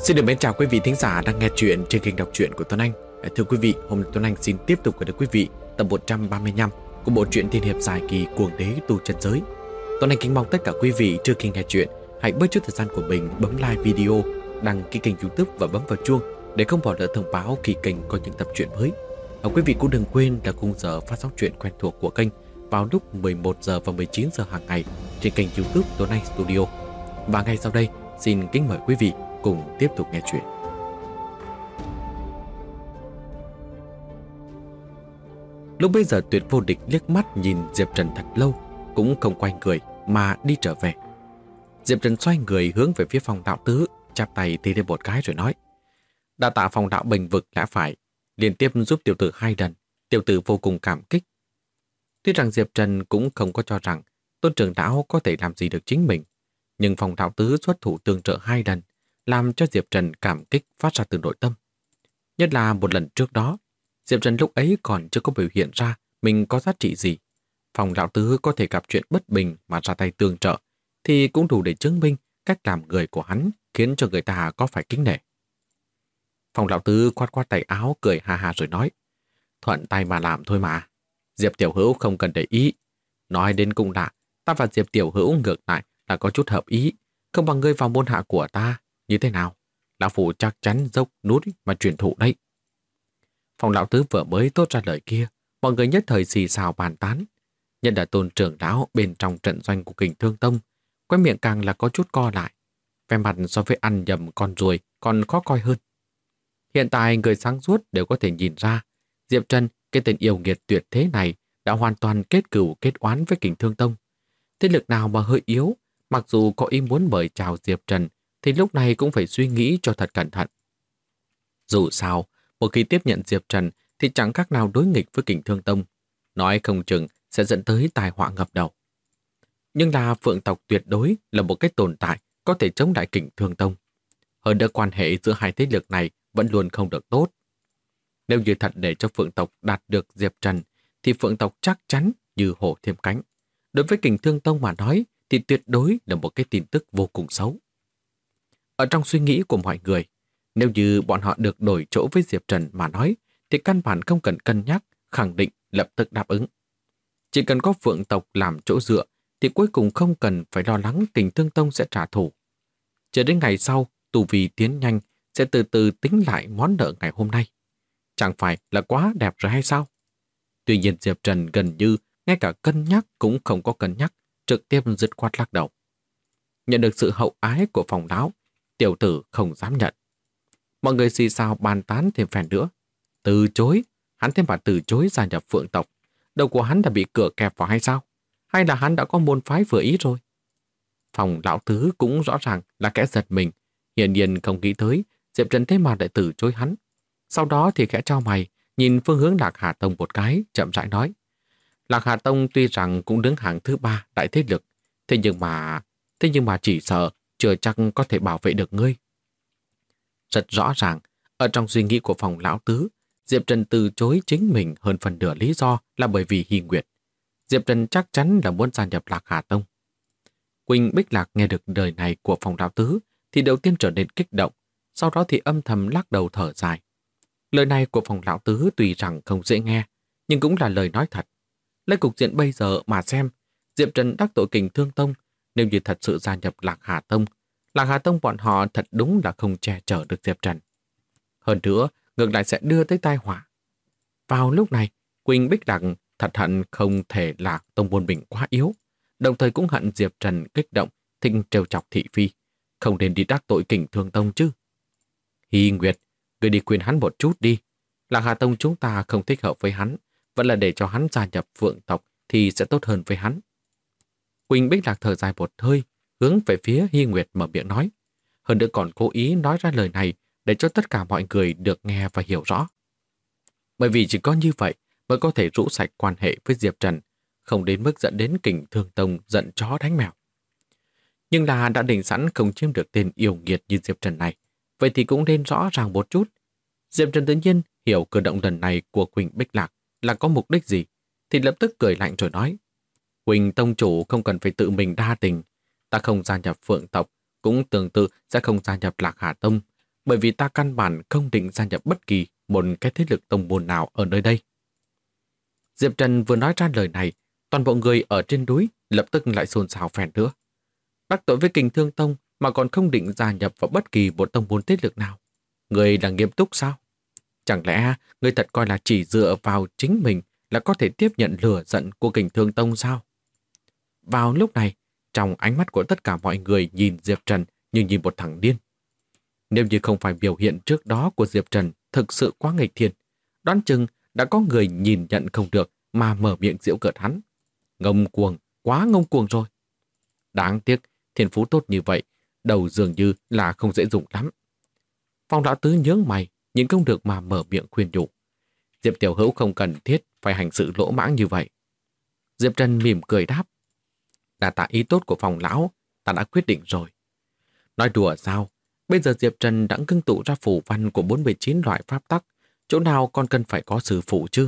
Xin được mến chào quý vị thính giả đang nghe chuyện trên kênh đọc truyện của Tuấn Anh. Thưa quý vị, hôm nay Tuấn Anh xin tiếp tục gửi đến quý vị tập 135 của bộ truyện tiên hiệp dài kỳ Cuồng Đế Tu Chân Giới. Tuấn Anh kính mong tất cả quý vị trước khi nghe chuyện hãy bớt chút thời gian của mình bấm like video, đăng ký kênh YouTube và bấm vào chuông để không bỏ lỡ thông báo khi kênh có những tập truyện mới. Quý vị cũng đừng quên là khung giờ phát sóng truyện quen thuộc của kênh vào lúc 11 giờ và 19 giờ hàng ngày trên kênh YouTube Tuấn Anh Studio. Và ngay sau đây, xin kính mời quý vị cùng tiếp tục nghe chuyện. Lúc bây giờ Tuyệt Vô Địch liếc mắt nhìn Diệp Trần thật lâu, cũng không quay người mà đi trở về. Diệp Trần xoay người hướng về phía Phong đạo tứ, chắp tay thì lên một cái rồi nói: "Đa tạ Phong đạo bênh vực lẽ phải, liên tiếp giúp tiểu tử 2 lần, tiểu tử vô cùng cảm kích." Tuy rằng Diệp Trần cũng không có cho rằng Tôn trưởng lão có thể làm gì được chính mình, nhưng Phong đạo tứ xuất thủ tương trợ 2 lần, làm cho Diệp Trần cảm kích phát ra từ nội tâm. Nhất là một lần trước đó, Diệp Trần lúc ấy còn chưa có biểu hiện ra mình có giá trị gì. Phong lão tứ có thể gặp chuyện bất bình mà ra tay tương trợ, thì cũng đủ để chứng minh cách làm người của hắn khiến cho người ta có phải kính nể. Phong lão tứ quát quát tay áo cười ha ha rồi nói: "Thuận tay mà làm thôi mà. Diệp tiểu hữu không cần để ý. Nói đến cũng lạ, ta và Diệp tiểu hữu ngược lại là có chút hợp ý, không bằng ngươi vào môn hạ của ta. Như thế nào? Lão Phủ chắc chắn dốc núi mà truyền thụ đấy." Phong lão tứ vừa mới tốt ra lời kia, mọi người nhất thời xì xào bàn tán. Nhân là Tôn trưởng lão bên trong trận doanh của Kình Thương Tông, quay miệng càng là có chút co lại, vẻ mặt so với ăn nhầm con ruồi còn khó coi hơn. Hiện tại người sáng suốt đều có thể nhìn ra, Diệp Trần, cái tên yêu nghiệt tuyệt thế này, đã hoàn toàn kết cừu kết oán với Kình Thương Tông. Thế lực nào mà hơi yếu, mặc dù có ý muốn mời chào Diệp Trần, thì lúc này cũng phải suy nghĩ cho thật cẩn thận. Dù sao, một khi tiếp nhận Diệp Trần thì chẳng khác nào đối nghịch với Kình Thương Tông, nói không chừng sẽ dẫn tới tai họa ngập đầu. Nhưng là Phượng tộc tuyệt đối là một cái tồn tại có thể chống lại Kình Thương Tông. Hơn nữa quan hệ giữa hai thế lực này vẫn luôn không được tốt. Nếu như thật để cho Phượng tộc đạt được Diệp Trần, thì Phượng tộc chắc chắn như hổ thêm cánh. Đối với Kình Thương Tông mà nói thì tuyệt đối là một cái tin tức vô cùng xấu. Ở trong suy nghĩ của mọi người, nếu như bọn họ được đổi chỗ với Diệp Trần mà nói, thì căn bản không cần cân nhắc, khẳng định lập tức đáp ứng. Chỉ cần có Phượng tộc làm chỗ dựa, thì cuối cùng không cần phải lo lắng Kình Thương Tông sẽ trả thù. Chờ đến ngày sau, tu vi tiến nhanh, sẽ từ từ tính lại món nợ ngày hôm nay. Chẳng phải là quá đẹp rồi hay sao? Tuy nhiên Diệp Trần gần như ngay cả cân nhắc cũng không có cân nhắc, trực tiếp dứt khoát lắc đầu. Nhận được sự hậu ái của Phong lão, tiểu tử không dám nhận. Mọi người xì xào bàn tán thêm phen nữa. Từ chối? Hắn thêm mà từ chối gia nhập Phượng tộc. Đầu của hắn đã bị cửa kẹp vào hay sao? Hay là hắn đã có môn phái vừa ý rồi? Phong lão tứ cũng rõ ràng là kẻ giật mình, hiển nhiên không nghĩ tới Diệp Trần thế mà lại từ chối hắn. Sau đó thì khẽ trao mày, nhìn phương hướng Lạc Hà Tông một cái, chậm rãi nói: "Lạc Hà Tông tuy rằng cũng đứng hàng thứ 3 đại thế lực, thế nhưng mà chỉ sợ chưa chắc có thể bảo vệ được ngươi." Rất rõ ràng, ở trong suy nghĩ của Phong lão tứ, Diệp Trần từ chối chính mình hơn phần nửa lý do là bởi vì Hy Nguyệt. Diệp Trần chắc chắn là muốn gia nhập Lạc Hà Tông. Quỳnh Bích Lạc nghe được lời này của Phong lão tứ thì đầu tiên trở nên kích động, sau đó thì âm thầm lắc đầu thở dài. Lời này của Phong lão tứ tuy rằng không dễ nghe, nhưng cũng là lời nói thật. Lấy cục diện bây giờ mà xem, Diệp Trần đắc tội Kình Thương Tông, nếu như thật sự gia nhập Lạc Hà Tông bọn họ thật đúng là không che chở được Diệp Trần. Hơn nữa, ngược lại sẽ đưa tới tai họa. Vào lúc này, Quỳnh Bích Lạc thật hận không thể là tông môn mình quá yếu, đồng thời cũng hận Diệp Trần kích động, thích trêu chọc thị phi, không nên đi đắc tội Kình Thương Tông chứ. Hy Nguyệt, ngươi đi khuyên hắn một chút đi. Lạc Hà Tông chúng ta không thích hợp với hắn, vẫn là để cho hắn gia nhập Phượng tộc thì sẽ tốt hơn với hắn. Quỳnh Bích Lạc thở dài một hơi, hướng về phía Hy Nguyệt mở miệng nói. Hơn nữa còn cố ý nói ra lời này để cho tất cả mọi người được nghe và hiểu rõ. Bởi vì chỉ có như vậy mới có thể rũ sạch quan hệ với Diệp Trần, không đến mức dẫn đến Kình Thương Tông giận chó đánh mèo. Nhưng là đã định sẵn không chiếm được tên yêu nghiệt như Diệp Trần này, vậy thì cũng nên rõ ràng một chút. Diệp Trần tự nhiên hiểu cử động lần này của Quỳnh Bích Lạc là có mục đích gì, thì lập tức cười lạnh rồi nói: Quỳnh tông chủ không cần phải tự mình đa tình, ta không gia nhập Phượng tộc, cũng tương tự sẽ không gia nhập Lạc Hà Tông, bởi vì ta căn bản không định gia nhập bất kỳ một cái thế lực tông môn nào ở nơi đây. Diệp Trần vừa nói ra lời này, toàn bộ người ở trên núi lập tức lại xôn xao phèn nữa. Đắc tội với Kình Thương Tông mà còn không định gia nhập vào bất kỳ một tông môn thế lực nào. Người là nghiêm túc sao? Chẳng lẽ người thật coi là chỉ dựa vào chính mình là có thể tiếp nhận lửa giận của Kình Thương Tông sao? Vào lúc này, trong ánh mắt của tất cả mọi người nhìn Diệp Trần như nhìn một thằng điên. Nếu như không phải biểu hiện trước đó của Diệp Trần thực sự quá nghịch thiên, đoán chừng đã có người nhìn nhận không được mà mở miệng giễu cợt hắn. Ngông cuồng, quá ngông cuồng rồi. Đáng tiếc, thiên phú tốt như vậy, đầu dường như là không dễ dùng lắm. Phong lão tứ nhướng mày, nhưng không được mà mở miệng khuyên nhủ. Diệp Tiểu Hữu không cần thiết phải hành sự lỗ mãng như vậy. Diệp Trần mỉm cười đáp. Đa tạ ý tốt của Phong lão, ta đã quyết định rồi. Nói đùa sao? Bây giờ Diệp Trần đã ngưng tụ ra phù văn của 49 loại pháp tắc, chỗ nào còn cần phải có sư phụ chứ?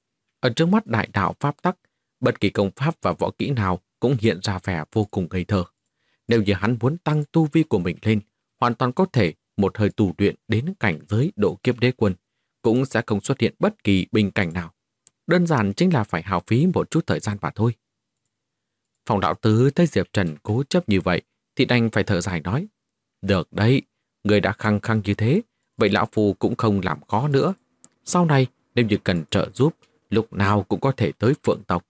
Ở trước mắt đại đạo pháp tắc, bất kỳ công pháp và võ kỹ nào cũng hiện ra vẻ vô cùng ngây thơ. Nếu như hắn muốn tăng tu vi của mình lên, hoàn toàn có thể một hơi tu luyện đến cảnh giới độ kiếp đế quân, cũng sẽ không xuất hiện bất kỳ bình cảnh nào. Đơn giản chính là phải hao phí một chút thời gian mà thôi. Phong đạo tứ thấy Diệp Trần cố chấp như vậy, thì đành phải thở dài nói. Được đấy, người đã khăng khăng như thế, vậy lão phu cũng không làm khó nữa. Sau này, nếu như cần trợ giúp, lúc nào cũng có thể tới Phượng tộc.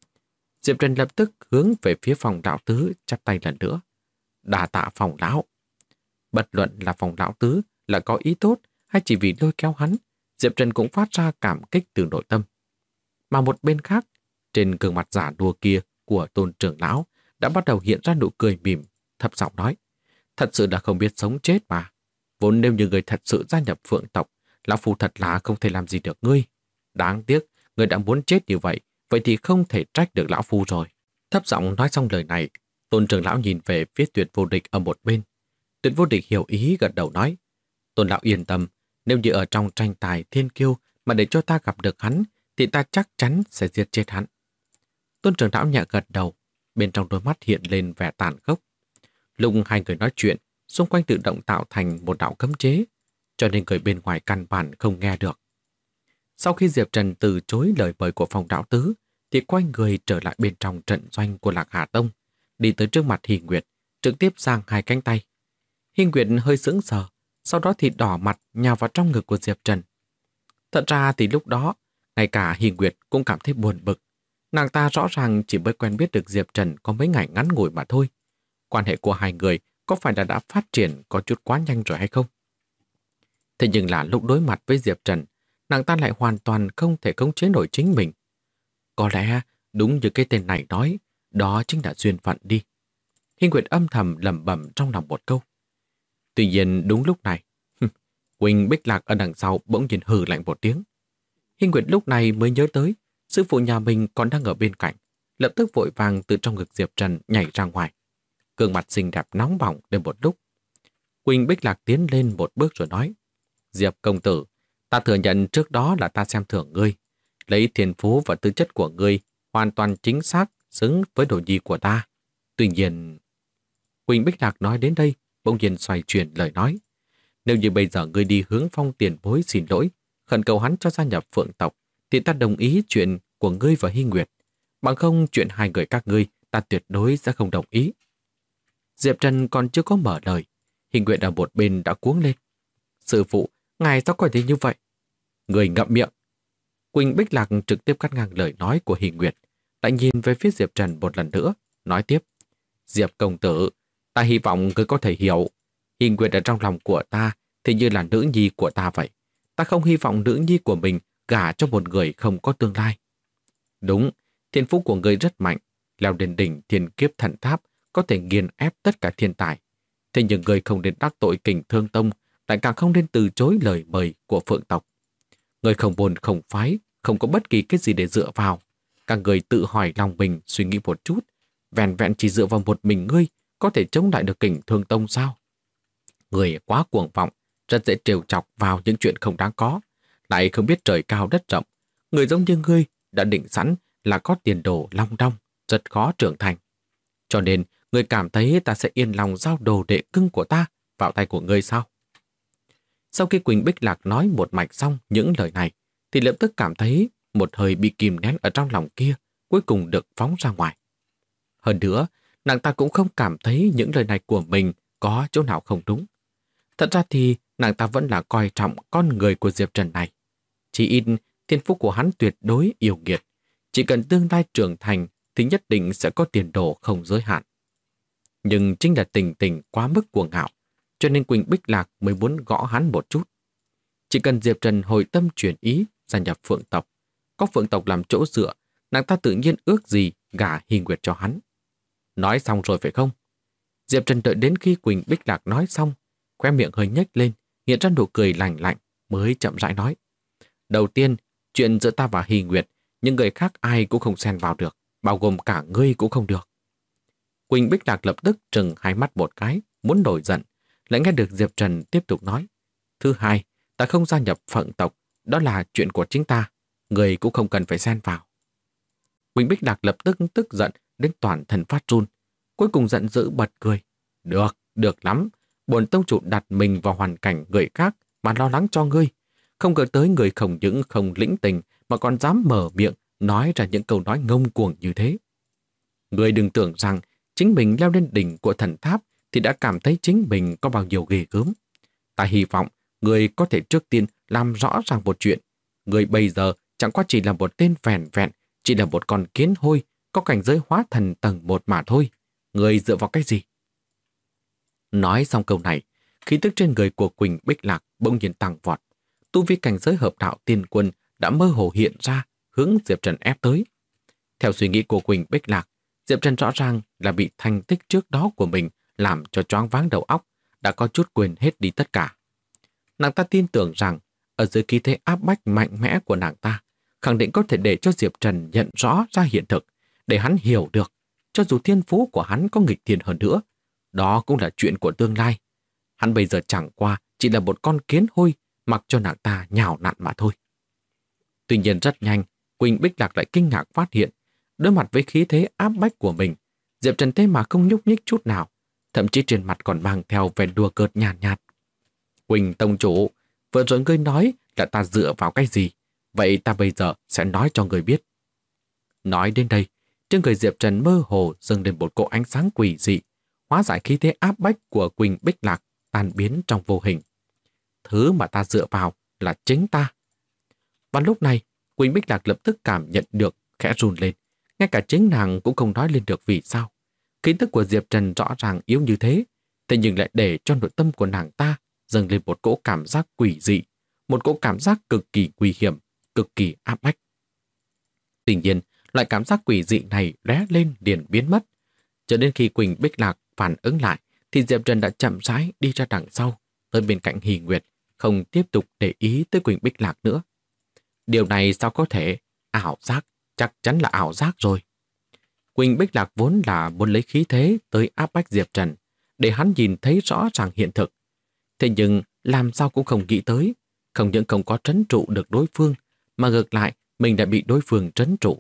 Diệp Trần lập tức hướng về phía Phong đạo tứ chắp tay lần nữa. Đà tạ Phong lão. Bất luận là Phong lão tứ là có ý tốt hay chỉ vì lôi kéo hắn, Diệp Trần cũng phát ra cảm kích từ nội tâm. Mà một bên khác, trên gương mặt giả đùa kia của Tôn trưởng lão đã bắt đầu hiện ra nụ cười mỉm, thấp giọng nói. Thật sự đã không biết sống chết mà. Vốn nếu như người thật sự gia nhập Phượng tộc, lão phu thật là không thể làm gì được ngươi. Đáng tiếc, người đã muốn chết như vậy, vậy thì không thể trách được lão phu rồi. Thấp giọng nói xong lời này, Tôn trưởng lão nhìn về phía Tuyệt Vô Địch ở một bên. Tuyệt Vô Địch hiểu ý gật đầu nói. Tôn lão yên tâm, nếu như ở trong tranh tài thiên kiêu mà để cho ta gặp được hắn, thì ta chắc chắn sẽ giết chết hắn. Tôn trưởng lão nhẹ gật đầu, bên trong đôi mắt hiện lên vẻ tàn khốc. Lúc hai người nói chuyện, xung quanh tự động tạo thành một đạo cấm chế, cho nên người bên ngoài căn bản không nghe được. Sau khi Diệp Trần từ chối lời mời của Phong đạo tứ, thì quay người trở lại bên trong trận doanh của Lạc Hà Tông, đi tới trước mặt Hi Nguyệt, trực tiếp giang hai cánh tay. Hi Nguyệt hơi sững sờ, sau đó thì đỏ mặt nhào vào trong ngực của Diệp Trần. Thật ra thì lúc đó, ngay cả Hi Nguyệt cũng cảm thấy buồn bực. Nàng ta rõ ràng chỉ mới quen biết được Diệp Trần có mấy ngày ngắn ngủi mà thôi. Quan hệ của hai người có phải là đã phát triển có chút quá nhanh rồi hay không? Thế nhưng là lúc đối mặt với Diệp Trần, nàng ta lại hoàn toàn không thể khống chế nổi chính mình. Có lẽ đúng như cái tên này nói, đó chính là duyên phận đi. Hi Nguyệt âm thầm lẩm bẩm trong lòng một câu. Tuy nhiên đúng lúc này, Quỳnh Bích Lạc ở đằng sau bỗng nhiên hừ lạnh một tiếng. Hi Nguyệt lúc này mới nhớ tới, sư phụ nhà mình còn đang ở bên cạnh, lập tức vội vàng từ trong ngực Diệp Trần nhảy ra ngoài. Gương mặt xinh đẹp nóng bỏng lên một lúc. Quỳnh Bích Lạc tiến lên một bước rồi nói. Diệp công tử, ta thừa nhận trước đó là ta xem thường ngươi. Lấy thiên phú và tư chất của ngươi hoàn toàn chính xác xứng với đồ nhi của ta. Tuy nhiên... Quỳnh Bích Lạc nói đến đây, bỗng nhiên xoay chuyển lời nói. Nếu như bây giờ ngươi đi hướng Phong tiền bối xin lỗi, khẩn cầu hắn cho gia nhập Phượng tộc, thì ta đồng ý chuyện của ngươi và Hi Nguyệt. Bằng không chuyện hai người các ngươi, ta tuyệt đối sẽ không đồng ý. Diệp Trần còn chưa có mở lời, Hi Nguyệt ở một bên đã cuống lên. Sư phụ, ngài sao có thể như vậy? Người ngậm miệng. Quỳnh Bích Lạc trực tiếp cắt ngang lời nói của Hi Nguyệt, lại nhìn về phía Diệp Trần một lần nữa, nói tiếp. Diệp công tử, ta hy vọng ngươi có thể hiểu. Hi Nguyệt ở trong lòng của ta thì như là nữ nhi của ta vậy. Ta không hy vọng nữ nhi của mình gả cho một người không có tương lai. Đúng, thiên phú của ngươi rất mạnh, leo đến đỉnh thiên kiếp thần tháp, có thể nghiền ép tất cả thiên tài. Thế nhưng ngươi không nên đắc tội Kình Thương Tông, lại càng không nên từ chối lời mời của Phượng tộc. Ngươi không buồn không phái, không có bất kỳ cái gì để dựa vào. Các người tự hỏi lòng mình suy nghĩ một chút, vẹn vẹn chỉ dựa vào một mình ngươi có thể chống lại được Kình Thương Tông sao? Người quá cuồng vọng, rất dễ trêu chọc vào những chuyện không đáng có, lại không biết trời cao đất rộng. Người giống như ngươi đã định sẵn là có tiền đồ long đong, rất khó trưởng thành. Cho nên, ngươi cảm thấy ta sẽ yên lòng giao đồ đệ cưng của ta vào tay của ngươi sao? Sau khi Quỳnh Bích Lạc nói một mạch xong những lời này, thì lập tức cảm thấy một hơi bị kìm nén ở trong lòng kia cuối cùng được phóng ra ngoài. Hơn nữa, nàng ta cũng không cảm thấy những lời này của mình có chỗ nào không đúng. Thật ra thì nàng ta vẫn là coi trọng con người của Diệp Trần này. Chỉ ít thiên phú của hắn tuyệt đối yêu nghiệt. Chỉ cần tương lai trưởng thành thì nhất định sẽ có tiền đồ không giới hạn. Nhưng chính là tình tình quá mức cuồng ngạo, cho nên Quỳnh Bích Lạc mới muốn gõ hắn một chút. Chỉ cần Diệp Trần hồi tâm chuyển ý gia nhập Phượng tộc, có Phượng tộc làm chỗ dựa, nàng ta tự nhiên ước gì gả Hy Nguyệt cho hắn. Nói xong rồi phải không? Diệp Trần đợi đến khi Quỳnh Bích Lạc nói xong, khóe miệng hơi nhếch lên, hiện ra nụ cười lạnh lạnh, mới chậm rãi nói. Đầu tiên, chuyện giữa ta và Hy Nguyệt, nhưng người khác ai cũng không xen vào được, bao gồm cả ngươi cũng không được. Quỳnh Bích Lạc lập tức trừng hai mắt một cái, muốn nổi giận, lại nghe được Diệp Trần tiếp tục nói. Thứ hai, ta không gia nhập Phượng tộc, đó là chuyện của chính ta, người cũng không cần phải xen vào. Quỳnh Bích Lạc lập tức tức giận đến toàn thân phát run, cuối cùng giận dữ bật cười. Được, được lắm, bổn tông chủ đặt mình vào hoàn cảnh người khác mà lo lắng cho ngươi. Không ngờ tới người không những không lĩnh tình mà còn dám mở miệng nói ra những câu nói ngông cuồng như thế. Ngươi đừng tưởng rằng chính mình leo lên đỉnh của thần tháp thì đã cảm thấy chính mình có bao nhiêu ghê gớm. Ta hy vọng ngươi có thể trước tiên làm rõ ràng một chuyện. Ngươi bây giờ chẳng qua chỉ là một tên vẹn vẹn, chỉ là một con kiến hôi, có cảnh giới hóa thần tầng 1 mà thôi. Ngươi dựa vào cái gì? Nói xong câu này, khí tức trên người của Quỳnh Bích Lạc bỗng nhiên tăng vọt. Tu vi cảnh giới hợp đạo tiên quân đã mơ hồ hiện ra, hướng Diệp Trần ép tới. Theo suy nghĩ của Quỳnh Bích Lạc, Diệp Trần rõ ràng là bị thành tích trước đó của mình làm cho choáng váng đầu óc, đã có chút quên hết đi tất cả. Nàng ta tin tưởng rằng, ở dưới khí thế áp bách mạnh mẽ của nàng ta, khẳng định có thể để cho Diệp Trần nhận rõ ra hiện thực, để hắn hiểu được, cho dù thiên phú của hắn có nghịch thiên hơn nữa, đó cũng là chuyện của tương lai. Hắn bây giờ chẳng qua chỉ là một con kiến hôi, mặc cho nàng ta nhào nặn mà thôi. Tuy nhiên rất nhanh, Quỳnh Bích Lạc lại kinh ngạc phát hiện, đối mặt với khí thế áp bách của mình, Diệp Trần thế mà không nhúc nhích chút nào, thậm chí trên mặt còn mang theo vẻ đùa cợt nhàn nhạt. Quỳnh tông chủ, vừa rồi ngươi nói là ta dựa vào cái gì, vậy ta bây giờ sẽ nói cho ngươi biết. Nói đến đây, trên người Diệp Trần mơ hồ dâng lên một cỗ ánh sáng quỷ dị, hóa giải khí thế áp bách của Quỳnh Bích Lạc tan biến trong vô hình. Thứ mà ta dựa vào là chính ta. Và lúc này, Quỳnh Bích Lạc lập tức cảm nhận được khẽ run lên. Ngay cả chính nàng cũng không nói lên được vì sao. Khí tức của Diệp Trần rõ ràng yếu như thế, thế nhưng lại để cho nội tâm của nàng ta dâng lên một cỗ cảm giác quỷ dị, một cỗ cảm giác cực kỳ nguy hiểm, cực kỳ áp bách. Tuy nhiên, loại cảm giác quỷ dị này lóe lên liền biến mất. Cho đến khi Quỳnh Bích Lạc phản ứng lại, thì Diệp Trần đã chậm rãi đi ra đằng sau, tới bên cạnh Hy Nguyệt, không tiếp tục để ý tới Quỳnh Bích Lạc nữa. Điều này sao có thể? Ảo giác, chắc chắn là ảo giác rồi. Quỳnh Bích Lạc vốn là muốn lấy khí thế tới áp bách Diệp Trần, để hắn nhìn thấy rõ ràng hiện thực. Thế nhưng làm sao cũng không nghĩ tới, không những không có trấn trụ được đối phương, mà ngược lại mình đã bị đối phương trấn trụ.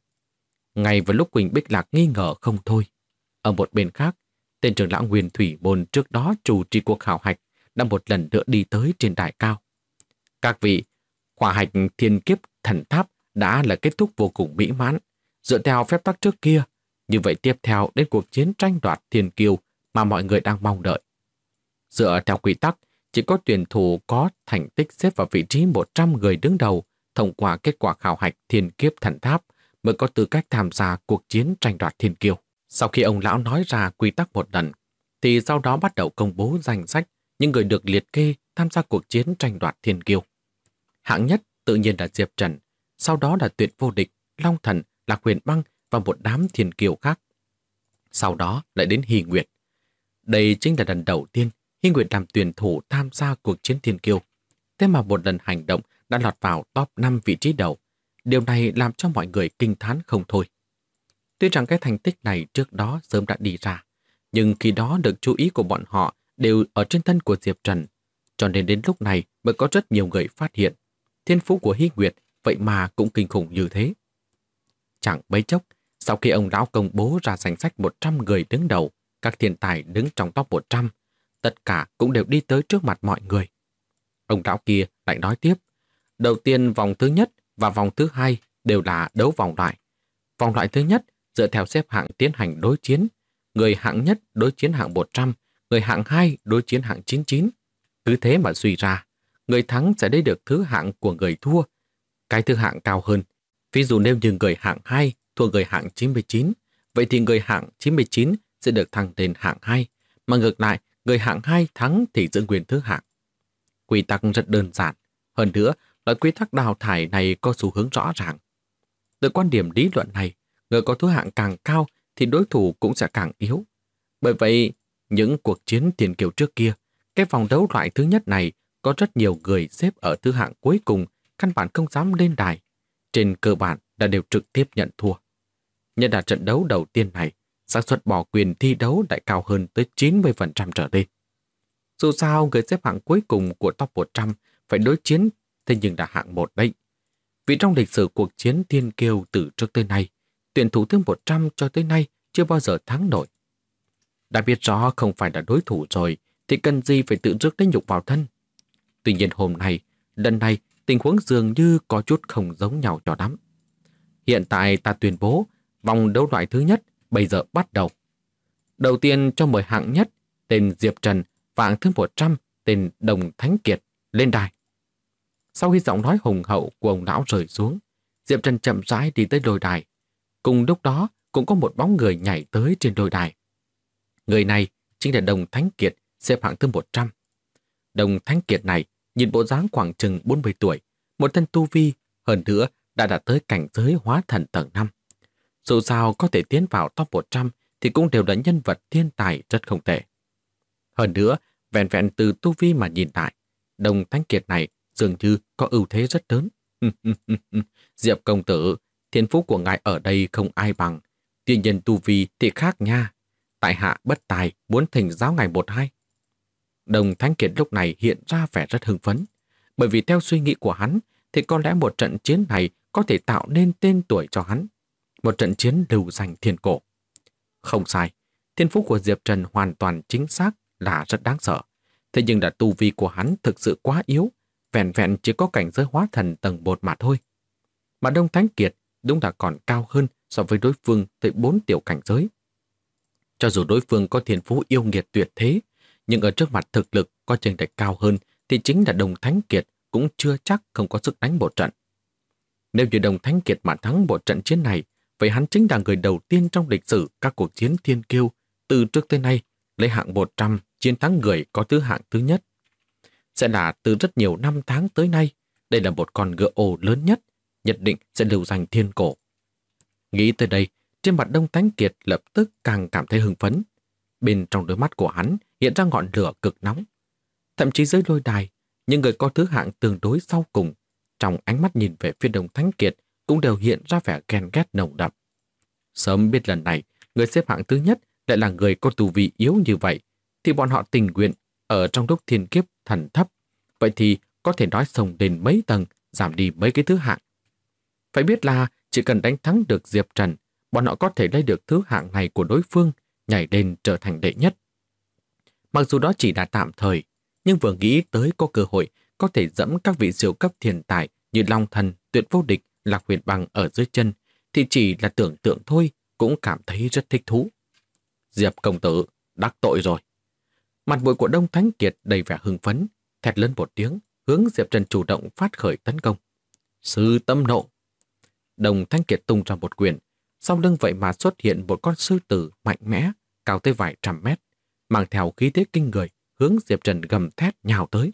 Ngay vào lúc Quỳnh Bích Lạc nghi ngờ không thôi, ở một bên khác, tên trưởng lão Nguyên Thủy Môn trước đó chủ trì cuộc khảo hạch đã một lần nữa đi tới trên đài cao. Các vị, khảo hạch thiên kiếp thần tháp đã là kết thúc vô cùng mỹ mãn. Dựa theo phép tắc trước kia, như vậy tiếp theo đến cuộc chiến tranh đoạt thiên kiêu mà mọi người đang mong đợi. Dựa theo quy tắc, chỉ có tuyển thủ có thành tích xếp vào vị trí 100 người đứng đầu thông qua kết quả khảo hạch thiên kiếp thần tháp mới có tư cách tham gia cuộc chiến tranh đoạt thiên kiêu. Sau khi ông lão nói ra quy tắc một lần, thì sau đó bắt đầu công bố danh sách những người được liệt kê tham gia cuộc chiến tranh đoạt thiên kiêu. Hạng nhất tự nhiên là Diệp Trần, sau đó là Tuyệt Vô Địch, Long Thần, Lạc Huyền Băng và một đám thiên kiêu khác. Sau đó lại đến Hy Nguyệt. Đây chính là lần đầu tiên Hy Nguyệt làm tuyển thủ tham gia cuộc chiến thiên kiêu. Thế mà một lần hành động đã lọt vào top 5 vị trí đầu. Điều này làm cho mọi người kinh thán không thôi. Tuy rằng cái thành tích này trước đó sớm đã đi ra, nhưng khi đó được chú ý của bọn họ đều ở trên thân của Diệp Trần, cho nên đến lúc này mới có rất nhiều người phát hiện thiên phú của Hy Nguyệt vậy mà cũng kinh khủng như thế. Chẳng mấy chốc, sau khi ông lão công bố ra danh sách 100 người đứng đầu, các thiên tài đứng trong top 100, tất cả cũng đều đi tới trước mặt mọi người. Ông lão kia lại nói tiếp. Đầu tiên vòng thứ nhất và vòng thứ hai đều là đấu vòng loại. Vòng loại thứ nhất dựa theo xếp hạng tiến hành đối chiến. Người hạng nhất đối chiến hạng 100, người hạng 2 đối chiến hạng 99. Cứ thế mà suy ra, người thắng sẽ lấy được thứ hạng của người thua. Cái thứ hạng cao hơn. Ví dụ nếu như người hạng 2 thua người hạng 99, vậy thì người hạng 99 sẽ được thăng lên hạng 2, mà ngược lại, người hạng 2 thắng thì giữ nguyên thứ hạng. Quy tắc rất đơn giản. Hơn nữa, loại quy tắc đào thải này có xu hướng rõ ràng. Từ quan điểm lý luận này, người có thứ hạng càng cao thì đối thủ cũng sẽ càng yếu. Bởi vậy, những cuộc chiến tiền kiều trước kia, cái vòng đấu loại thứ nhất này có rất nhiều người xếp ở thứ hạng cuối cùng, căn bản không dám lên đài. Trên cơ bản đã đều trực tiếp nhận thua. Nhân là trận đấu đầu tiên này, xác suất bỏ quyền thi đấu lại cao hơn tới 90% trở lên. Dù sao, người xếp hạng cuối cùng của top 100 phải đối chiến, thế nhưng là hạng 1 đấy. Vì trong lịch sử cuộc chiến thiên kiêu từ trước tới nay, tuyển thủ thứ 100 cho tới nay chưa bao giờ thắng nổi. Đã biết rõ không phải là đối thủ rồi, thì cần gì phải tự rước lấy nhục vào thân. Tuy nhiên hôm nay, lần này, tình huống dường như có chút không giống nhau cho lắm. Hiện tại ta tuyên bố, vòng đấu loại thứ nhất bây giờ bắt đầu. Đầu tiên cho mời hạng nhất, tên Diệp Trần, và hạng thứ 100, tên Đồng Thánh Kiệt, lên đài. Sau khi giọng nói hùng hậu của ông lão rơi xuống, Diệp Trần chậm rãi đi tới đôi đài. Cùng lúc đó, cũng có một bóng người nhảy tới trên đôi đài. Người này chính là Đồng Thánh Kiệt, xếp hạng thứ 100. Đồng Thánh Kiệt này nhìn bộ dáng khoảng chừng 40 tuổi, một thân tu vi, hơn nữa đã đạt tới cảnh giới hóa thần tầng 5. Dù sao có thể tiến vào top 100 thì cũng đều là nhân vật thiên tài rất không tệ. Hơn nữa, vẹn vẹn từ tu vi mà nhìn lại, Đồng Thánh Kiệt này dường như có ưu thế rất lớn. Diệp công tử, thiên phú của ngài ở đây không ai bằng. Tuy nhiên tu vi thì khác nha. Tại hạ bất tài muốn thỉnh giáo ngài một hai. Đồng Thánh Kiệt lúc này hiện ra vẻ rất hưng phấn. Bởi vì theo suy nghĩ của hắn thì có lẽ một trận chiến này có thể tạo nên tên tuổi cho hắn. Một trận chiến lưu danh thiên cổ. Không sai, thiên phú của Diệp Trần hoàn toàn chính xác là rất đáng sợ. Thế nhưng là tu vi của hắn thực sự quá yếu, vẹn vẹn chỉ có cảnh giới hóa thần tầng 1 mà thôi. Mà Đông Thánh Kiệt đúng là còn cao hơn so với đối phương tới 4 tiểu cảnh giới. Cho dù đối phương có thiên phú yêu nghiệt tuyệt thế, nhưng ở trước mặt thực lực có chênh lệch cao hơn thì chính là Đồng Thánh Kiệt cũng chưa chắc không có sức đánh một trận. Nếu như Đồng Thánh Kiệt mà thắng một trận chiến này, vậy hắn chính là người đầu tiên trong lịch sử các cuộc chiến thiên kiêu từ trước tới nay lấy hạng 100 chiến thắng người có thứ hạng thứ nhất. Sẽ là từ rất nhiều năm tháng tới nay, đây là một con ngựa ồ lớn nhất, nhất định sẽ lưu danh thiên cổ. Nghĩ tới đây, trên mặt Đông Thánh Kiệt lập tức càng cảm thấy hưng phấn. Bên trong đôi mắt của hắn hiện ra ngọn lửa cực nóng. Thậm chí dưới lôi đài, những người có thứ hạng tương đối sau cùng, trong ánh mắt nhìn về phía Đông Thánh Kiệt cũng đều hiện ra vẻ ghen ghét nồng đậm. Sớm biết lần này, người xếp hạng thứ nhất lại là người có tu vi yếu như vậy, thì bọn họ tình nguyện ở trong lúc thiên kiếp thần thấp. Vậy thì có thể nói sông lên mấy tầng, giảm đi mấy cái thứ hạng. Phải biết là chỉ cần đánh thắng được Diệp Trần, bọn họ có thể lấy được thứ hạng này của đối phương, nhảy lên trở thành đệ nhất. Mặc dù đó chỉ là tạm thời, nhưng vừa nghĩ tới có cơ hội có thể dẫm các vị siêu cấp thiên tài như Long Thần, Tuyệt Vô Địch, Lạc Huyền Băng ở dưới chân, thì chỉ là tưởng tượng thôi cũng cảm thấy rất thích thú. Diệp công tử, đắc tội rồi. Mặt mũi của Đông Thánh Kiệt đầy vẻ hưng phấn, thét lớn một tiếng, hướng Diệp Trần chủ động phát khởi tấn công. Sư tâm nộ. Đông Thánh Kiệt tung ra một quyền, sau lưng vậy mà xuất hiện một con sư tử mạnh mẽ, cao tới vài trăm mét, mang theo khí thế kinh người, hướng Diệp Trần gầm thét nhào tới.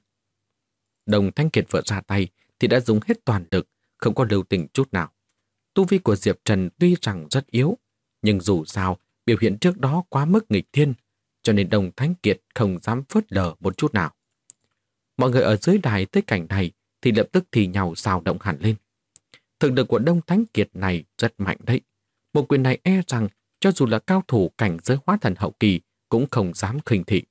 Đông Thánh Kiệt vừa ra tay thì đã dùng hết toàn lực, không có lưu tình chút nào. Tu vi của Diệp Trần tuy rằng rất yếu, nhưng dù sao, biểu hiện trước đó quá mức nghịch thiên, cho nên Đông Thánh Kiệt không dám phớt lờ một chút nào. Mọi người ở dưới đài tới cảnh này thì lập tức thì nhau xào động hẳn lên. Thực lực của Đông Thánh Kiệt này rất mạnh đấy. Một quyền này e rằng cho dù là cao thủ cảnh giới hóa thần hậu kỳ cũng không dám khinh thị.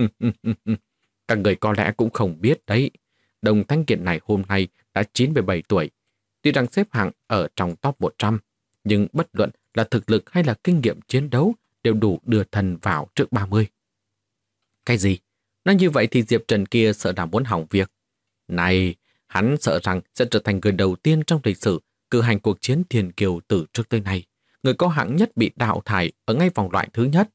Các người có lẽ cũng không biết đấy. Đông Thánh Kiệt này hôm nay đã 97 tuổi. Tuy rằng xếp hạng ở trong top 100, nhưng bất luận là thực lực hay là kinh nghiệm chiến đấu đều đủ đưa thần vào trước 30. Cái gì? Nói như vậy thì Diệp Trần kia sợ là muốn hỏng việc. Này, hắn sợ rằng sẽ trở thành người đầu tiên trong lịch sử cử hành cuộc chiến thiên kiều từ trước tới nay. Người có hạng nhất bị đào thải ở ngay vòng loại thứ nhất.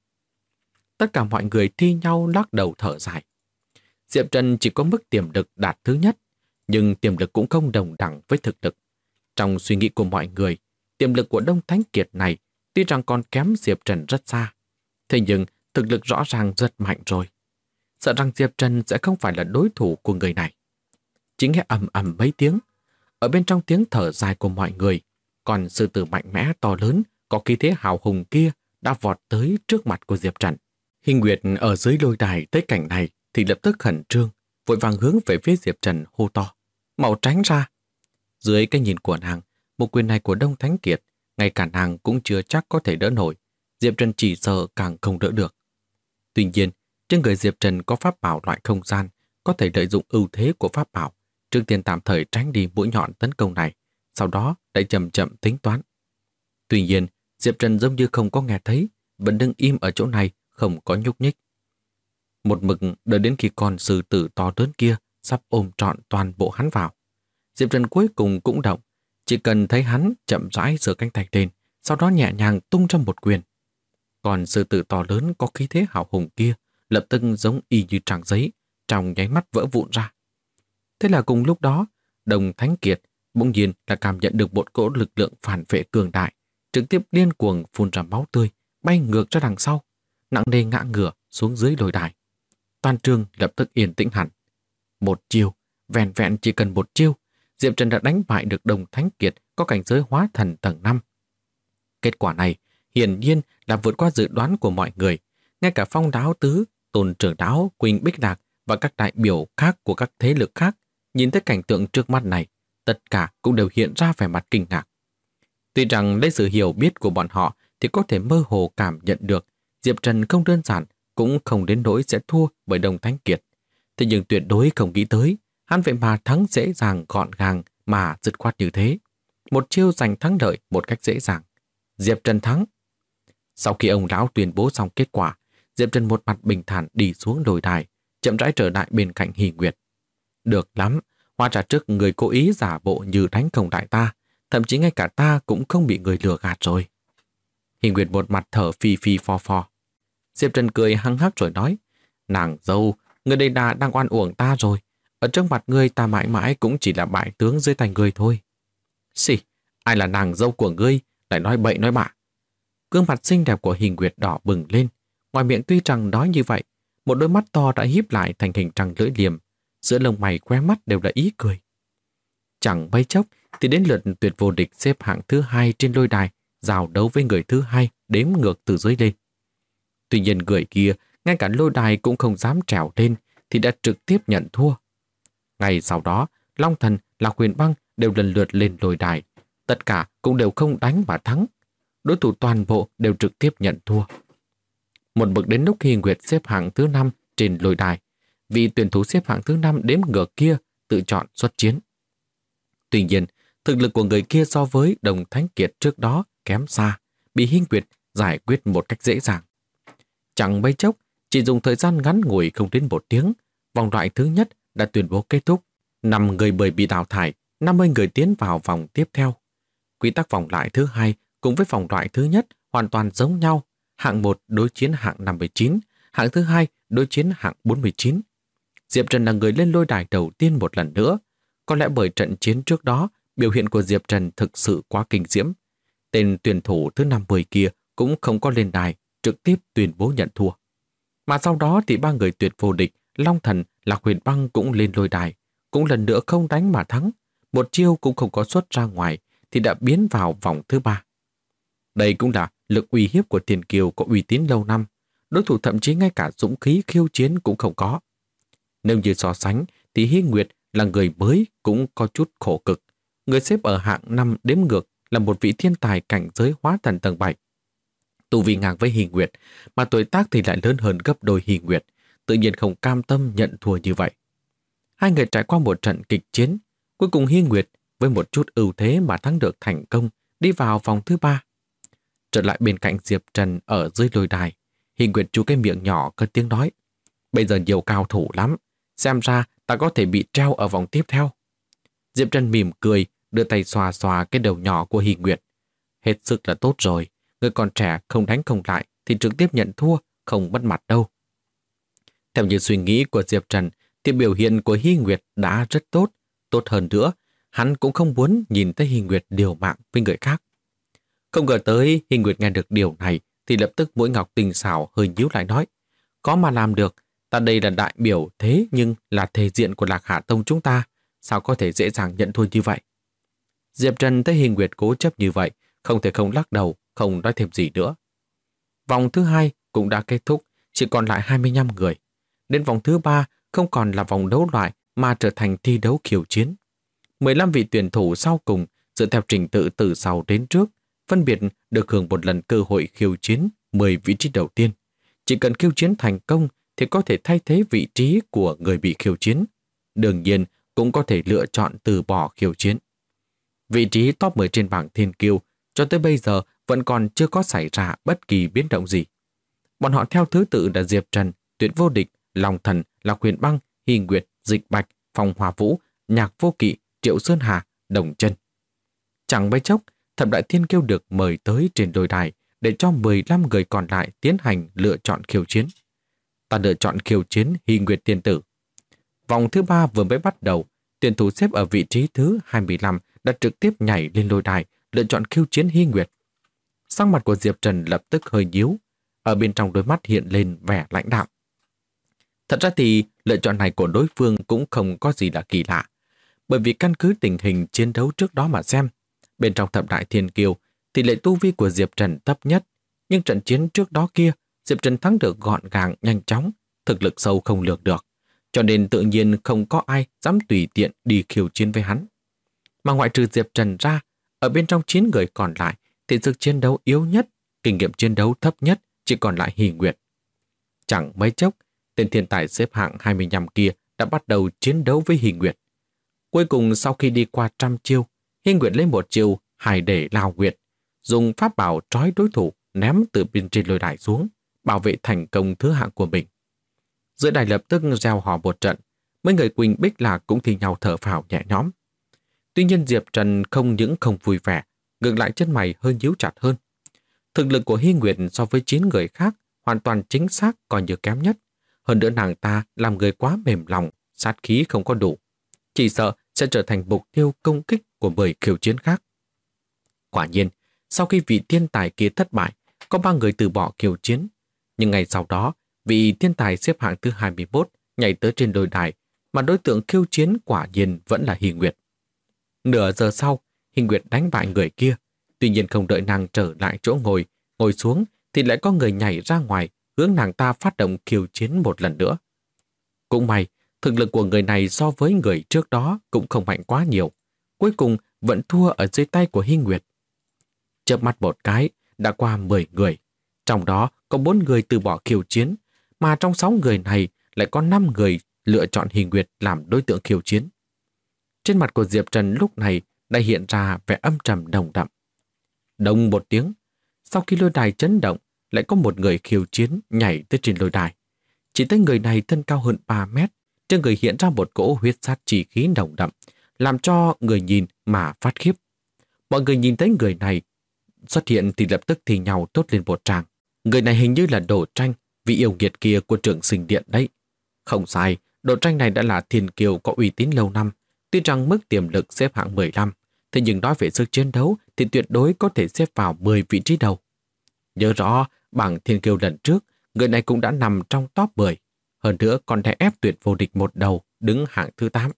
Tất cả mọi người thi nhau lắc đầu thở dài. Diệp Trần chỉ có mức tiềm lực đạt thứ nhất, nhưng tiềm lực cũng không đồng đẳng với thực lực. Trong suy nghĩ của mọi người, tiềm lực của Đông Thánh Kiệt này tuy rằng còn kém Diệp Trần rất xa, thế nhưng thực lực rõ ràng rất mạnh rồi. Sợ rằng Diệp Trần sẽ không phải là đối thủ của người này. Chỉ nghe ầm ầm mấy tiếng, ở bên trong tiếng thở dài của mọi người, còn sư tử mạnh mẽ to lớn có khí thế hào hùng kia đã vọt tới trước mặt của Diệp Trần. Hình Nguyệt ở dưới lôi đài thấy cảnh này thì lập tức khẩn trương, vội vàng hướng về phía Diệp Trần hô to: "Mau tránh ra!" Dưới cái nhìn của nàng, một quyền này của Đông Thánh Kiệt, ngay cả nàng cũng chưa chắc có thể đỡ nổi. Diệp Trần chỉ sợ càng không đỡ được. Tuy nhiên, trên người Diệp Trần có pháp bảo loại không gian, có thể lợi dụng ưu thế của pháp bảo, trước tiên tạm thời tránh đi mũi nhọn tấn công này, sau đó lại chậm chậm tính toán. Tuy nhiên, Diệp Trần giống như không có nghe thấy, vẫn đứng im ở chỗ này, không có nhúc nhích. Một mực đợi đến khi con sư tử to lớn kia sắp ôm trọn toàn bộ hắn vào. Diệp Trần cuối cùng cũng động, chỉ cần thấy hắn chậm rãi giơ cánh tay lên, sau đó nhẹ nhàng tung ra một quyền. Còn sư tử to lớn có khí thế hào hùng kia lập tức giống y như trang giấy, trong nháy mắt vỡ vụn ra. Thế là cùng lúc đó, Đông Thánh Kiệt bỗng nhiên là cảm nhận được một cỗ lực lượng phản vệ cường đại, trực tiếp điên cuồng phun ra máu tươi, bay ngược ra đằng sau, nặng nề ngã ngửa xuống dưới lôi đài. Toàn trường lập tức yên tĩnh hẳn. Một chiêu, vẹn vẹn chỉ cần một chiêu, Diệp Trần đã đánh bại được Đông Thánh Kiệt có cảnh giới hóa thần tầng 5. Kết quả này hiển nhiên là vượt qua dự đoán của mọi người. Ngay cả Phong Đáo Tứ, Tôn Trưởng Đáo, Quỳnh Bích Lạc và các đại biểu khác của các thế lực khác nhìn thấy cảnh tượng trước mắt này, tất cả cũng đều hiện ra vẻ mặt kinh ngạc. Tuy rằng lấy sự hiểu biết của bọn họ thì có thể mơ hồ cảm nhận được Diệp Trần không đơn giản, cũng không đến nỗi sẽ thua bởi Đông Thánh Kiệt. Thế nhưng tuyệt đối không nghĩ tới hắn vậy mà thắng dễ dàng gọn gàng mà dứt khoát như thế. Một chiêu giành thắng lợi một cách dễ dàng. Diệp Trần thắng. Sau khi ông lão tuyên bố xong kết quả, Diệp Trần một mặt bình thản đi xuống đồi đài, chậm rãi trở lại bên cạnh Hỷ Nguyệt. Được lắm, hóa ra trước người cố ý giả bộ như đánh không đại ta, thậm chí ngay cả ta cũng không bị người lừa gạt rồi. Hỷ Nguyệt một mặt thở phì phì phò phò. Diệp Trần cười hăng hắc rồi nói: "Nàng dâu, người đây đang oan uổng ta rồi. Ở trước mặt ngươi ta mãi mãi cũng chỉ là bại tướng dưới tay ngươi thôi." "Xì, ai là nàng dâu của ngươi, lại nói bậy nói bạ." Gương mặt xinh đẹp của Hỷ Nguyệt đỏ bừng lên. Ngoài miệng tuy rằng nói như vậy, một đôi mắt to đã híp lại thành hình trăng lưỡi liềm, giữa lông mày khóe mắt đều là ý cười. Chẳng mấy chốc thì đến lượt tuyệt vô địch xếp hạng thứ 2 trên lôi đài, giao đấu với người thứ 2 đếm ngược từ dưới lên. Tuy nhiên người kia ngay cả lôi đài cũng không dám trèo lên thì đã trực tiếp nhận thua. Ngày sau đó, Long Thần, Lạc Huyền Băng đều lần lượt lên lôi đài, tất cả cũng đều không đánh mà thắng. Đối thủ toàn bộ đều trực tiếp nhận thua. Một bậc đến lúc Hỷ Nguyệt xếp hạng thứ 5 trên lôi đài, vị tuyển thủ xếp hạng thứ 5 đếm ngược kia tự chọn xuất chiến. Tuy nhiên, thực lực của người kia so với Đông Thánh Kiệt trước đó kém xa, bị Hỷ Nguyệt giải quyết một cách dễ dàng. Chẳng mấy chốc, chỉ dùng thời gian ngắn ngủi không đến 1 tiếng, vòng loại thứ nhất đã tuyên bố kết thúc. 5 người bơi bị đào thải, 50 người tiến vào vòng tiếp theo. Quy tắc vòng loại thứ 2 cùng với vòng loại thứ nhất hoàn toàn giống nhau. Hạng 1 đối chiến hạng 59, hạng thứ 2 đối chiến hạng 49. Diệp Trần là người lên lôi đài đầu tiên một lần nữa. Có lẽ bởi trận chiến trước đó, biểu hiện của Diệp Trần thực sự quá kinh diễm. Tên tuyển thủ thứ 50 kia cũng không có lên đài, trực tiếp tuyên bố nhận thua. Mà sau đó thì 3 người tuyệt vô địch, Long Thần, Lạc Huyền Băng cũng lên lôi đài, cũng lần nữa không đánh mà thắng. Một chiêu cũng không có xuất ra ngoài thì đã biến vào vòng thứ 3. Đây cũng là lực uy hiếp của Tiền Kiều có uy tín lâu năm, đối thủ thậm chí ngay cả dũng khí khiêu chiến cũng không có. Nếu như so sánh thì Hỷ Nguyệt là người mới cũng có chút khổ cực. Người xếp ở hạng 5 đếm ngược là một vị thiên tài cảnh giới hóa thần tầng 7. Tu vi ngang với Hỷ Nguyệt, mà tuổi tác thì lại lớn hơn gấp đôi Hỷ Nguyệt, tự nhiên không cam tâm nhận thua như vậy. Hai người trải qua một trận kịch chiến, cuối cùng Hỷ Nguyệt với một chút ưu thế mà thắng được thành công, đi vào vòng thứ 3. Trở lại bên cạnh Diệp Trần ở dưới lôi đài, Hỷ Nguyệt chu cái miệng nhỏ cất tiếng nói: "Bây giờ nhiều cao thủ lắm, xem ra ta có thể bị treo ở vòng tiếp theo. Diệp Trần mỉm cười, đưa tay xoa xoa cái đầu nhỏ của Hy Nguyệt. Hết sức là tốt rồi, người còn trẻ không đánh không lại thì trực tiếp nhận thua, không mất mặt đâu. Theo như suy nghĩ của Diệp Trần thì biểu hiện của Hy Nguyệt đã rất tốt. Tốt hơn nữa, hắn cũng không muốn nhìn thấy Hy Nguyệt liều mạng với người khác. Không ngờ tới Hy Nguyệt nghe được điều này thì lập tức mũi ngọc tinh xảo hơi nhíu lại nói: có mà làm được, ta đây là đại biểu thế nhưng là thể diện của Lạc Hà Tông chúng ta, sao có thể dễ dàng nhận thua như vậy? Diệp Trần thấy Hy Nguyệt cố chấp như vậy, không thể không lắc đầu, không nói thêm gì nữa. Vòng thứ 2 cũng đã kết thúc, chỉ còn lại 25 người. Đến vòng thứ 3 không còn là vòng đấu loại mà trở thành thi đấu khiêu chiến. 15 vị tuyển thủ sau cùng dựa theo trình tự từ sau đến trước, phân biệt được hưởng một lần cơ hội khiêu chiến 10 vị trí đầu tiên. Chỉ cần khiêu chiến thành công thì có thể thay thế vị trí của người bị khiêu chiến. Đương nhiên cũng có thể lựa chọn từ bỏ khiêu chiến. Vị trí top 10 trên bảng thiên kiêu cho tới bây giờ vẫn còn chưa có xảy ra bất kỳ biến động gì. Bọn họ theo thứ tự là Diệp Trần, Tuyệt Vô Địch, Long Thần, Lạc Huyền Băng, Hy Nguyệt, Dịch Bạch, Phong Hòa Vũ, Nhạc Vô Kỵ, Triệu Sơn Hà, Đồng Chân. Chẳng mấy chốc, thập đại thiên kiêu được mời tới trên đôi đài để cho 15 người còn lại tiến hành lựa chọn khiêu chiến. Ta lựa chọn khiêu chiến Hy Nguyệt tiên tử. Vòng thứ 3 vừa mới bắt đầu, tuyển thủ xếp ở vị trí thứ 25 đã trực tiếp nhảy lên lôi đài lựa chọn khiêu chiến Hy Nguyệt. Sắc mặt của Diệp Trần lập tức hơi nhíu, ở bên trong đôi mắt hiện lên vẻ lãnh đạm. Thật ra thì lựa chọn này của đối phương cũng không có gì là kỳ lạ, bởi vì căn cứ tình hình chiến đấu trước đó mà xem, bên trong thập đại thiên kiêu tỷ lệ tu vi của Diệp Trần thấp nhất, nhưng trận chiến trước đó kia Diệp Trần thắng được gọn gàng nhanh chóng, thực lực sâu không lường được, cho nên tự nhiên không có ai dám tùy tiện đi khiêu chiến với hắn. Mà ngoại trừ Diệp Trần ra, ở bên trong 9 người còn lại thì sức chiến đấu yếu nhất, kinh nghiệm chiến đấu thấp nhất chỉ còn lại Hy Nguyệt. Chẳng mấy chốc, tên thiên tài xếp hạng 25 kia đã bắt đầu chiến đấu với Hy Nguyệt. Cuối cùng sau khi đi qua 100 chiêu, Hy Nguyệt lấy một chiêu Hải Để Lao Nguyệt, dùng pháp bảo trói đối thủ ném từ bên trên lôi đài xuống, bảo vệ thành công thứ hạng của mình. Giữa đài lập tức reo hò một trận, mấy người Quỳnh Bích Lạc cũng thi nhau thở phào nhẹ nhõm. Tuy nhiên Diệp Trần không những không vui vẻ, ngược lại chân mày hơi nhíu chặt hơn. Thực lực của Hy Nguyệt so với 9 người khác hoàn toàn chính xác coi như kém nhất. Hơn nữa nàng ta làm người quá mềm lòng, sát khí không có đủ. Chỉ sợ sẽ trở thành mục tiêu công kích của 10 khiêu chiến khác. Quả nhiên, sau khi vị thiên tài kia thất bại, có 3 người từ bỏ khiêu chiến. Nhưng ngày sau đó, vị thiên tài xếp hạng thứ 21 nhảy tới trên đôi đài, mà đối tượng khiêu chiến quả nhiên vẫn là Hy Nguyệt. Nửa giờ sau, Hy Nguyệt đánh bại người kia. Tuy nhiên không đợi nàng trở lại chỗ ngồi xuống thì lại có người nhảy ra ngoài hướng nàng ta phát động khiêu chiến một lần nữa. Cũng may, thực lực của người này so với người trước đó cũng không mạnh quá nhiều. Cuối cùng vẫn thua ở dưới tay của Hy Nguyệt. Chớp mắt một cái, đã qua 10 người. Trong đó có 4 người từ bỏ khiêu chiến, mà trong 6 người này lại có 5 người lựa chọn Hy Nguyệt làm đối tượng khiêu chiến. Trên mặt của Diệp Trần lúc này đã hiện ra vẻ âm trầm nồng đậm. Đông một tiếng, sau khi lôi đài chấn động, lại có một người khiêu chiến nhảy tới trên lôi đài. Chỉ thấy người này thân cao hơn 3 mét, trên người hiện ra một cỗ huyết sát chi khí nồng đậm, làm cho người nhìn mà phát khiếp. Mọi người nhìn thấy người này xuất hiện thì lập tức thì nhau tốt lên một tràng. Người này hình như là Đồ Tranh, vị yêu nghiệt kia của Trường Sinh Điện đấy. Không sai, Đồ Tranh này đã là thiên kiêu có uy tín lâu năm. Tuy rằng mức tiềm lực xếp hạng 15, thế nhưng nói về sức chiến đấu thì tuyệt đối có thể xếp vào 10 vị trí đầu. Nhớ rõ, bảng thiên kiêu lần trước, người này cũng đã nằm trong top 10. Hơn nữa còn đè ép Tuyệt Vô Địch một đầu, đứng hạng thứ 8.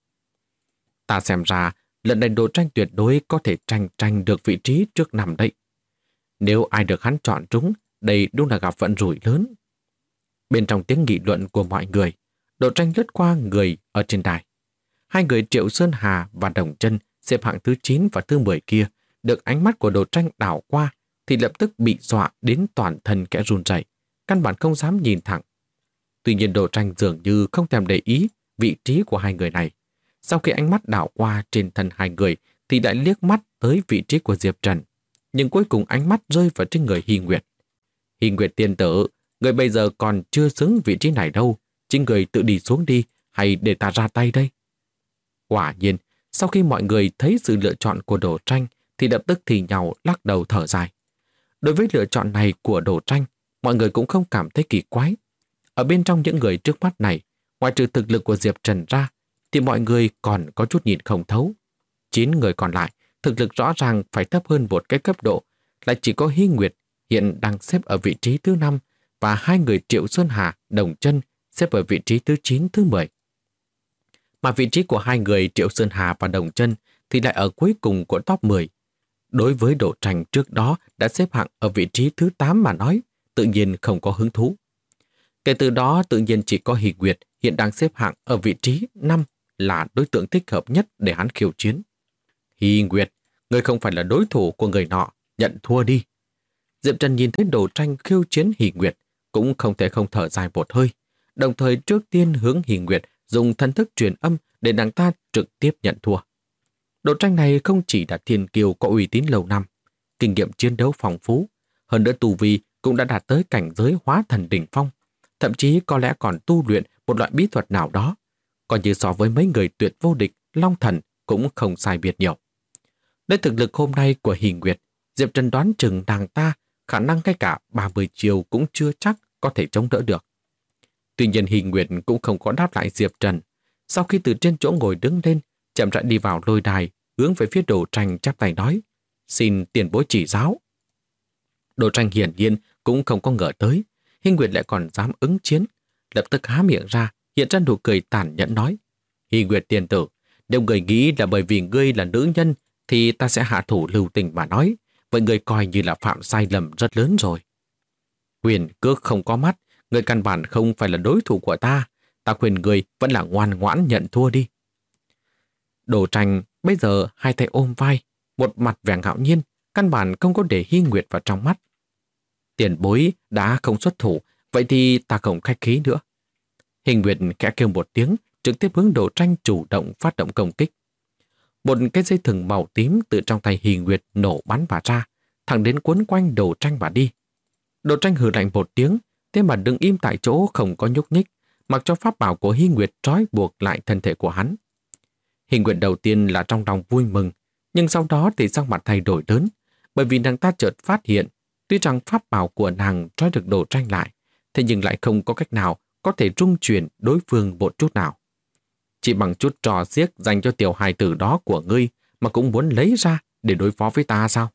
Ta xem ra, lần này Đồ Tranh tuyệt đối có thể tranh được vị trí trước 5 đấy. Nếu ai được hắn chọn trúng, đây đúng là gặp vận rủi lớn. Bên trong tiếng nghị luận của mọi người, Đồ Tranh lướt qua người ở trên đài. Hai người Triệu Sơn Hà và Đồng Chân xếp hạng thứ 9 và thứ 10 kia, được ánh mắt của Đồ Tranh đảo qua thì lập tức bị dọa đến toàn thân kẽ run rẩy, căn bản không dám nhìn thẳng. Tuy nhiên Đồ Tranh dường như không thèm để ý vị trí của hai người này. Sau khi ánh mắt đảo qua trên thân hai người thì lại liếc mắt tới vị trí của Diệp Trần, nhưng cuối cùng ánh mắt rơi vào trên người Hy Nguyệt. Hy Nguyệt tiên tử, người bây giờ còn chưa xứng vị trí này đâu, chính người tự đi xuống đi, hay để ta ra tay đây? Quả nhiên, sau khi mọi người thấy sự lựa chọn của Đồ Tranh thì lập tức thì nhau lắc đầu thở dài. Đối với lựa chọn này của Đồ Tranh, mọi người cũng không cảm thấy kỳ quái. Ở bên trong những người trước mắt này, ngoài trừ thực lực của Diệp Trần ra, thì mọi người còn có chút nhìn không thấu. 9 người còn lại, thực lực rõ ràng phải thấp hơn một cái cấp độ, lại chỉ có Hy Nguyệt hiện đang xếp ở vị trí thứ 5 và 2 người Triệu Sơn Hà, Đồng Chân xếp ở vị trí thứ 9, thứ 10. Mà vị trí của 2 người Triệu Sơn Hà và Đồng Chân thì lại ở cuối cùng của top 10. Đối với Đồ Tranh trước đó đã xếp hạng ở vị trí thứ 8 mà nói, tự nhiên không có hứng thú. Kể từ đó tự nhiên chỉ có Hy Nguyệt hiện đang xếp hạng ở vị trí 5 là đối tượng thích hợp nhất để hắn khiêu chiến. Hy Nguyệt, ngươi không phải là đối thủ của người nọ, nhận thua đi. Diệp Trần nhìn thấy Đồ Tranh khiêu chiến Hy Nguyệt, cũng không thể không thở dài một hơi, đồng thời trước tiên hướng Hy Nguyệt dùng thân thức truyền âm để nàng ta trực tiếp nhận thua. Đồ Tranh này không chỉ là thiên kiêu có uy tín lâu năm, kinh nghiệm chiến đấu phong phú, hơn nữa tu vi cũng đã đạt tới cảnh giới hóa thần đỉnh phong, thậm chí có lẽ còn tu luyện một loại bí thuật nào đó, coi như so với mấy người tuyệt vô địch, Long Thần cũng không sai biệt nhiều. Với thực lực hôm nay của Hy Nguyệt, Diệp Trần đoán chừng nàng ta khả năng ngay cả 30 chiều cũng chưa chắc có thể chống đỡ được. Tuy nhiên Hy Nguyệt cũng không có đáp lại Diệp Trần. Sau khi từ trên chỗ ngồi đứng lên, chậm rãi đi vào lôi đài, hướng về phía Đồ Tranh chắp tay nói: "Xin tiền bối chỉ giáo." Đồ Tranh hiển nhiên cũng không có ngờ tới Hy Nguyệt lại còn dám ứng chiến, lập tức há miệng ra, hiện ra nụ cười tàn nhẫn nói: "Hy Nguyệt tiền tử, nếu người nghĩ là bởi vì ngươi là nữ nhân thì ta sẽ hạ thủ lưu tình mà nói, vậy người coi như là phạm sai lầm rất lớn rồi. Quyền cước không có mắt, người căn bản không phải là đối thủ của ta, ta khuyên người vẫn là ngoan ngoãn nhận thua đi." Đồ Tranh bây giờ hai tay ôm vai, một mặt vẻ ngạo nhiên, căn bản không có để Hy Nguyệt vào trong mắt. "Tiền bối đã không xuất thủ, vậy thì ta không khách khí nữa." Hy Nguyệt khẽ kêu một tiếng, trực tiếp hướng Đồ Tranh chủ động phát động công kích. Một cái dây thừng màu tím từ trong tay Hy Nguyệt nổ bắn mà ra, thẳng đến cuốn quanh Đồ Tranh mà đi. Đồ Tranh hừ lạnh một tiếng, thế mà đứng im tại chỗ không có nhúc nhích, mặc cho pháp bảo của Hy Nguyệt trói buộc lại thân thể của hắn. Hy Nguyệt đầu tiên là trong lòng vui mừng, nhưng sau đó thì sắc mặt thay đổi lớn, bởi vì nàng ta chợt phát hiện, tuy rằng pháp bảo của nàng trói được Đồ Tranh lại, thế nhưng lại không có cách nào có thể trung chuyển đối phương một chút nào. Chỉ bằng chút trò xiếc dành cho tiểu hài tử đó của ngươi mà cũng muốn lấy ra để đối phó với ta sao?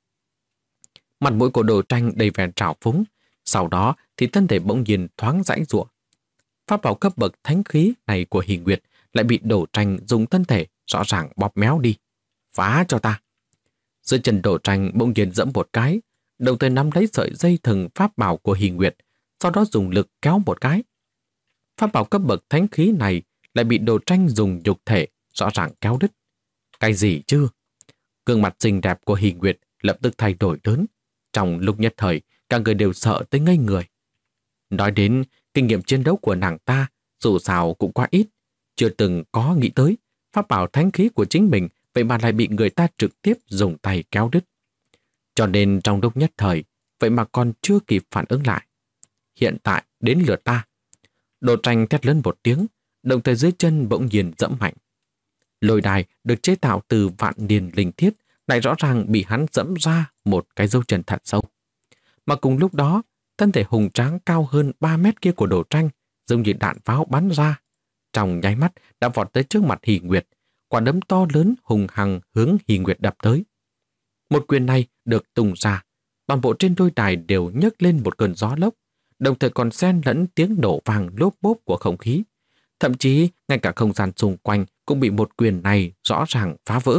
Mặt mũi của Đồ Tranh đầy vẻ trào phúng, sau đó thì thân thể bỗng nhiên thoáng giãy giụa. Pháp bảo cấp bậc thánh khí này của Hy Nguyệt lại bị Đồ Tranh dùng thân thể rõ ràng bóp méo đi. "Phá cho ta!" Dưới chân Đồ Tranh bỗng nhiên giẫm một cái, đồng thời nắm lấy sợi dây thừng pháp bảo của Hy Nguyệt, sau đó dùng lực kéo một cái. Pháp bảo cấp bậc thánh khí này lại bị Đồ Tranh dùng nhục thể rõ ràng kéo đứt. Cái gì chứ? Gương mặt xinh đẹp của Hy Nguyệt lập tức thay đổi lớn. Trong lúc nhất thời, cả người đều sợ tới ngây người. Nói đến kinh nghiệm chiến đấu của nàng ta, dù sao cũng quá ít, chưa từng có nghĩ tới pháp bảo thánh khí của chính mình vậy mà lại bị người ta trực tiếp dùng tay kéo đứt. Cho nên trong lúc nhất thời, vậy mà còn chưa kịp phản ứng lại. Hiện tại đến lượt ta. Đồ Tranh thét lớn một tiếng, đồng thời dưới chân bỗng nhiên dẫm mạnh. Lôi đài được chế tạo từ vạn niên linh thiết lại rõ ràng bị hắn dẫm ra một cái dấu chân thật sâu. Mà cùng lúc đó, thân thể hùng tráng cao hơn 3 mét kia của Đồ Tranh giống như đạn pháo bắn ra. Trong nháy mắt đã vọt tới trước mặt Hy Nguyệt, quả đấm to lớn hùng hằng hướng Hy Nguyệt đập tới. Một quyền này được tung ra, toàn bộ trên đôi đài đều nhấc lên một cơn gió lốc, đồng thời còn xen lẫn tiếng nổ vang lốp bốp của không khí. Thậm chí ngay cả không gian xung quanh cũng bị một quyền này rõ ràng phá vỡ.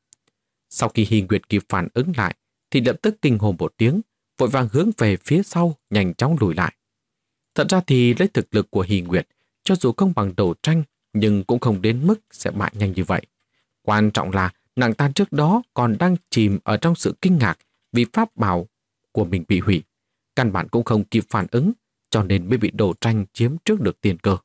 Sau khi Hy Nguyệt kịp phản ứng lại thì lập tức kinh hồn một tiếng, vội vàng hướng về phía sau nhanh chóng lùi lại. Thật ra thì lấy thực lực của Hy Nguyệt, cho dù không bằng Đồ Tranh nhưng cũng không đến mức sẽ bại nhanh như vậy. Quan trọng là nàng ta trước đó còn đang chìm ở trong sự kinh ngạc vì pháp bảo của mình bị hủy. Căn bản cũng không kịp phản ứng, cho nên mới bị Đồ Tranh chiếm trước được tiền cơ.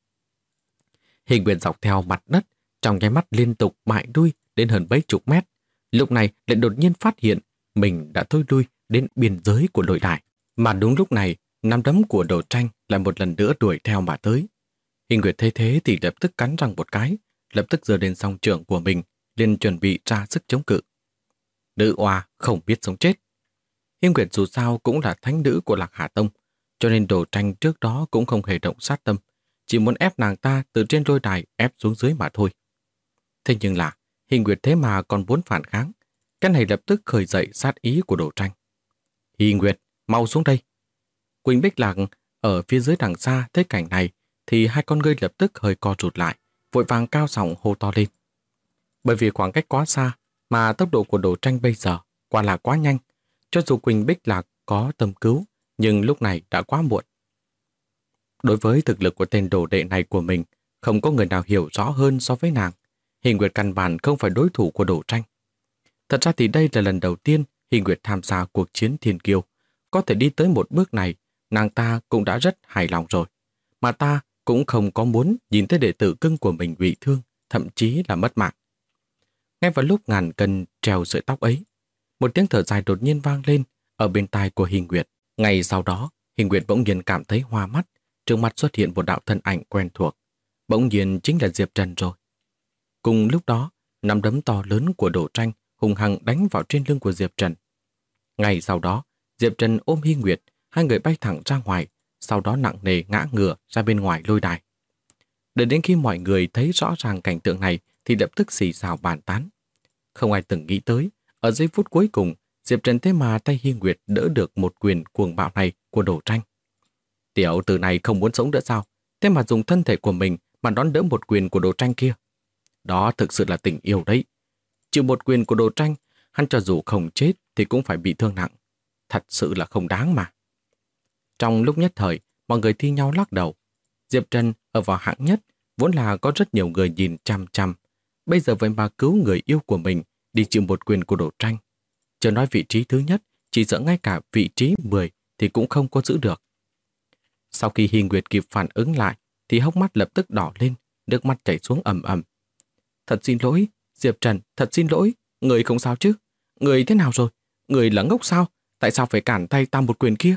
Hy Nguyệt dọc theo mặt đất, trong nháy mắt liên tục bại đuôi đến hơn mấy chục mét. Lúc này lại đột nhiên phát hiện mình đã thối lui đến biên giới của lôi đài. Mà đúng lúc này, nắm đấm của Đồ Tranh lại một lần nữa đuổi theo mà tới. Hình Nguyệt thấy thế thì lập tức cắn răng một cái, lập tức giơ lên song trưởng của mình, liền chuẩn bị ra sức chống cự. Nữ oa không biết sống chết. Hình Nguyệt dù sao cũng là thánh nữ của Lạc Hà Tông, cho nên Đồ Tranh trước đó cũng không hề động sát tâm, chỉ muốn ép nàng ta từ trên lôi đài ép xuống dưới mà thôi. Thế nhưng là, Hình Nguyệt thế mà còn muốn phản kháng, cái này lập tức khởi dậy sát ý của Đồ Tranh. Hình Nguyệt, mau xuống đây. Quỳnh Bích Lạc ở phía dưới đằng xa thấy cảnh này thì hai con ngươi lập tức hơi co rụt lại, vội vàng cao giọng hô to lên. Bởi vì khoảng cách quá xa mà tốc độ của Đồ Tranh bây giờ quả là quá nhanh, cho dù Quỳnh Bích Lạc có tâm cứu, nhưng lúc này đã quá muộn. Đối với thực lực của tên đồ đệ này của mình, không có người nào hiểu rõ hơn so với nàng. Hình Nguyệt căn bản không phải đối thủ của Đồ Tranh. Thật ra thì đây là lần đầu tiên Hình Nguyệt tham gia cuộc chiến thiên kiêu. Có thể đi tới một bước này, nàng ta cũng đã rất hài lòng rồi. Mà ta cũng không có muốn nhìn thấy đệ tử cưng của mình bị thương, thậm chí là mất mạng. Ngay vào lúc ngàn cân treo sợi tóc ấy, một tiếng thở dài đột nhiên vang lên ở bên tai của Hình Nguyệt. Ngay sau đó, Hình Nguyệt bỗng nhiên cảm thấy hoa mắt, trước mặt xuất hiện một đạo thân ảnh quen thuộc. Bỗng nhiên chính là Diệp Trần rồi. Cùng lúc đó, nắm đấm to lớn của Đồ Tranh hùng hăng đánh vào trên lưng của Diệp Trần. Ngay sau đó, Diệp Trần ôm Hy Nguyệt, hai người bay thẳng ra ngoài, sau đó nặng nề ngã ngửa ra bên ngoài lôi đài. Đợi đến khi mọi người thấy rõ ràng cảnh tượng này thì lập tức xì xào bàn tán. Không ai từng nghĩ tới, ở giây phút cuối cùng, Diệp Trần thế mà tay Hy Nguyệt đỡ được một quyền cuồng bạo này của Đồ Tranh. Tiểu tử này không muốn sống nữa sao? Thế mà dùng thân thể của mình mà đón đỡ một quyền của Đồ Tranh kia. Đó thực sự là tình yêu đấy. Chịu một quyền của Đồ Tranh, hắn cho dù không chết thì cũng phải bị thương nặng. Thật sự là không đáng mà. Trong lúc nhất thời, mọi người thi nhau lắc đầu. Diệp Trần ở vào hạng nhất, vốn là có rất nhiều người nhìn chăm chăm. Bây giờ vậy mà cứu người yêu của mình đi chịu một quyền của Đồ Tranh. Chưa nói vị trí thứ nhất, chỉ sợ ngay cả vị trí 10 thì cũng không có giữ được. Sau khi Hy Nguyệt kịp phản ứng lại, thì hốc mắt lập tức đỏ lên, nước mắt chảy xuống ầm ầm. Thật xin lỗi, Diệp Trần, thật xin lỗi, người không sao chứ? Người thế nào rồi? Người là ngốc sao? Tại sao phải cản tay ta một quyền kia?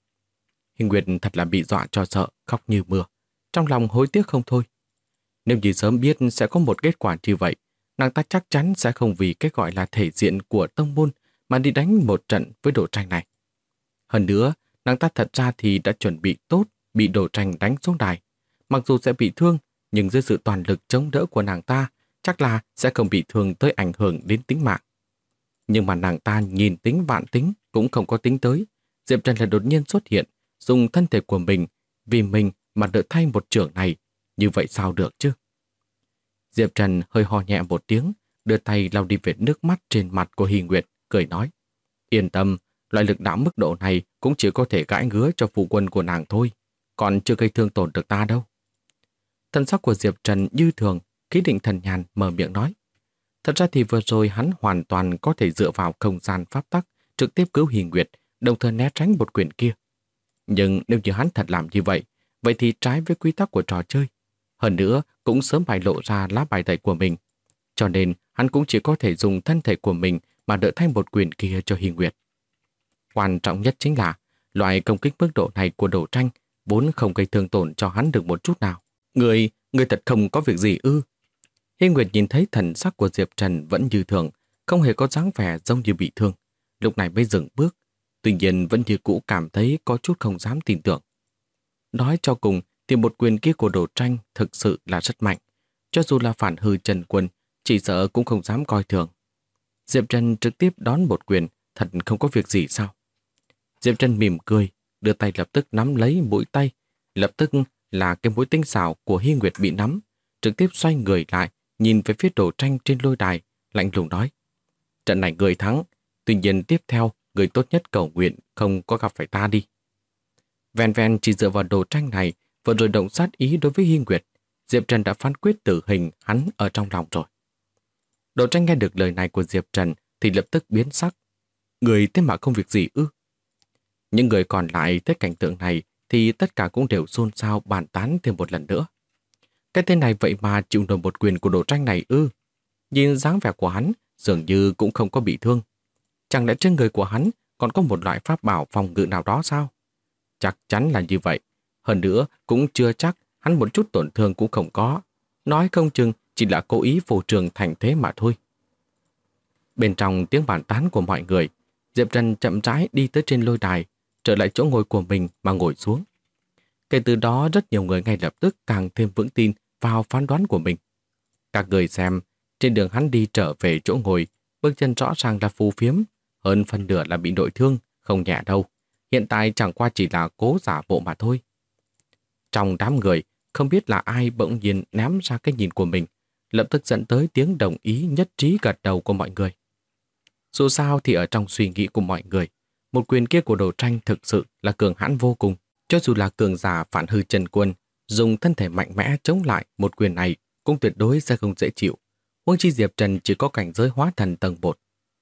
Hy Nguyệt thật là bị dọa cho sợ, khóc như mưa. Trong lòng hối tiếc không thôi. Nếu như sớm biết sẽ có một kết quả như vậy, nàng ta chắc chắn sẽ không vì cái gọi là thể diện của tông môn mà đi đánh một trận với Đồ Tranh này. Hơn nữa, nàng ta thật ra thì đã chuẩn bị tốt bị Đồ Tranh đánh xuống đài. Mặc dù sẽ bị thương, nhưng dưới sự toàn lực chống đỡ của nàng ta, chắc là sẽ không bị thương tới ảnh hưởng đến tính mạng. Nhưng mà nàng ta nhìn tính vạn tính cũng không có tính tới. Diệp Trần là đột nhiên xuất hiện, dùng thân thể của mình vì mình mà đỡ thay một trưởng này. Như vậy sao được chứ? Diệp Trần hơi ho nhẹ một tiếng, đưa tay lau đi vệt nước mắt trên mặt của Hy Nguyệt, cười nói. Yên tâm, loại lực đạo mức độ này cũng chỉ có thể gãi ngứa cho phụ quân của nàng thôi, còn chưa gây thương tổn được ta đâu. Thân sắc của Diệp Trần như thường, Khí Định Thần Nhàn mở miệng nói. Thật ra thì vừa rồi hắn hoàn toàn có thể dựa vào không gian pháp tắc, trực tiếp cứu Hy Nguyệt, đồng thời né tránh một quyền kia. Nhưng nếu như hắn thật làm như vậy, vậy thì trái với quy tắc của trò chơi. Hơn nữa, cũng sớm bại lộ ra lá bài tẩy của mình. Cho nên, hắn cũng chỉ có thể dùng thân thể của mình mà đỡ thay một quyền kia cho Hy Nguyệt. Quan trọng nhất chính là, loại công kích mức độ này của Đồ Tranh vốn không gây thương tổn cho hắn được một chút nào. Người thật không có việc gì ư? Hy Nguyệt nhìn thấy thần sắc của Diệp Trần vẫn như thường, không hề có dáng vẻ giống như bị thương. Lúc này mới dừng bước, tuy nhiên vẫn như cũ cảm thấy có chút không dám tin tưởng. Nói cho cùng thì một quyền kia của Đồ Tranh thực sự là rất mạnh. Cho dù là phản hư Trần Quân, chỉ sợ cũng không dám coi thường. Diệp Trần trực tiếp đón một quyền, thật không có việc gì sao? Diệp Trần mỉm cười, đưa tay lập tức nắm lấy mũi tay. Lập tức là cái mũi tinh xảo của Hy Nguyệt bị nắm, trực tiếp xoay người lại, nhìn về phía Đồ Tranh trên lôi đài, lạnh lùng nói. Trận này người thắng, tuy nhiên tiếp theo, người tốt nhất cầu nguyện không có gặp phải ta đi. Ven ven chỉ dựa vào Đồ Tranh này, vừa rồi động sát ý đối với Hy Nguyệt, Diệp Trần đã phán quyết tử hình hắn ở trong lòng rồi. Đồ Tranh nghe được lời này của Diệp Trần thì lập tức biến sắc. Người thế mà không việc gì ư? Những người còn lại thấy cảnh tượng này thì tất cả cũng đều xôn xao bàn tán thêm một lần nữa. Cái tên này vậy mà chịu nổi một quyền của Đồ Tranh này ư? Nhìn dáng vẻ của hắn dường như cũng không có bị thương. Chẳng lẽ trên người của hắn còn có một loại pháp bảo phòng ngự nào đó sao? Chắc chắn là như vậy. Hơn nữa cũng chưa chắc hắn một chút tổn thương cũng không có. Nói không chừng chỉ là cố ý phô trương thành thế mà thôi. Bên trong tiếng bàn tán của mọi người, Diệp Trần chậm rãi đi tới trên lôi đài, trở lại chỗ ngồi của mình mà ngồi xuống. Kể từ đó rất nhiều người ngay lập tức càng thêm vững tin vào phán đoán của mình. Các người xem, trên đường hắn đi trở về chỗ ngồi, bước chân rõ ràng là phù phiếm, hơn phần nửa là bị nội thương, không nhẹ đâu. Hiện tại chẳng qua chỉ là cố giả bộ mà thôi. Trong đám người, không biết là ai bỗng nhiên ném ra cái nhìn của mình, lập tức dẫn tới tiếng đồng ý nhất trí gật đầu của mọi người. Dù sao thì ở trong suy nghĩ của mọi người, một quyền kia của Đồ Tranh thực sự là cường hãn vô cùng. Cho dù là cường giả phản hư Trần Quân, dùng thân thể mạnh mẽ chống lại một quyền này cũng tuyệt đối sẽ không dễ chịu. Huống chi Diệp Trần chỉ có cảnh giới hóa thần tầng 1.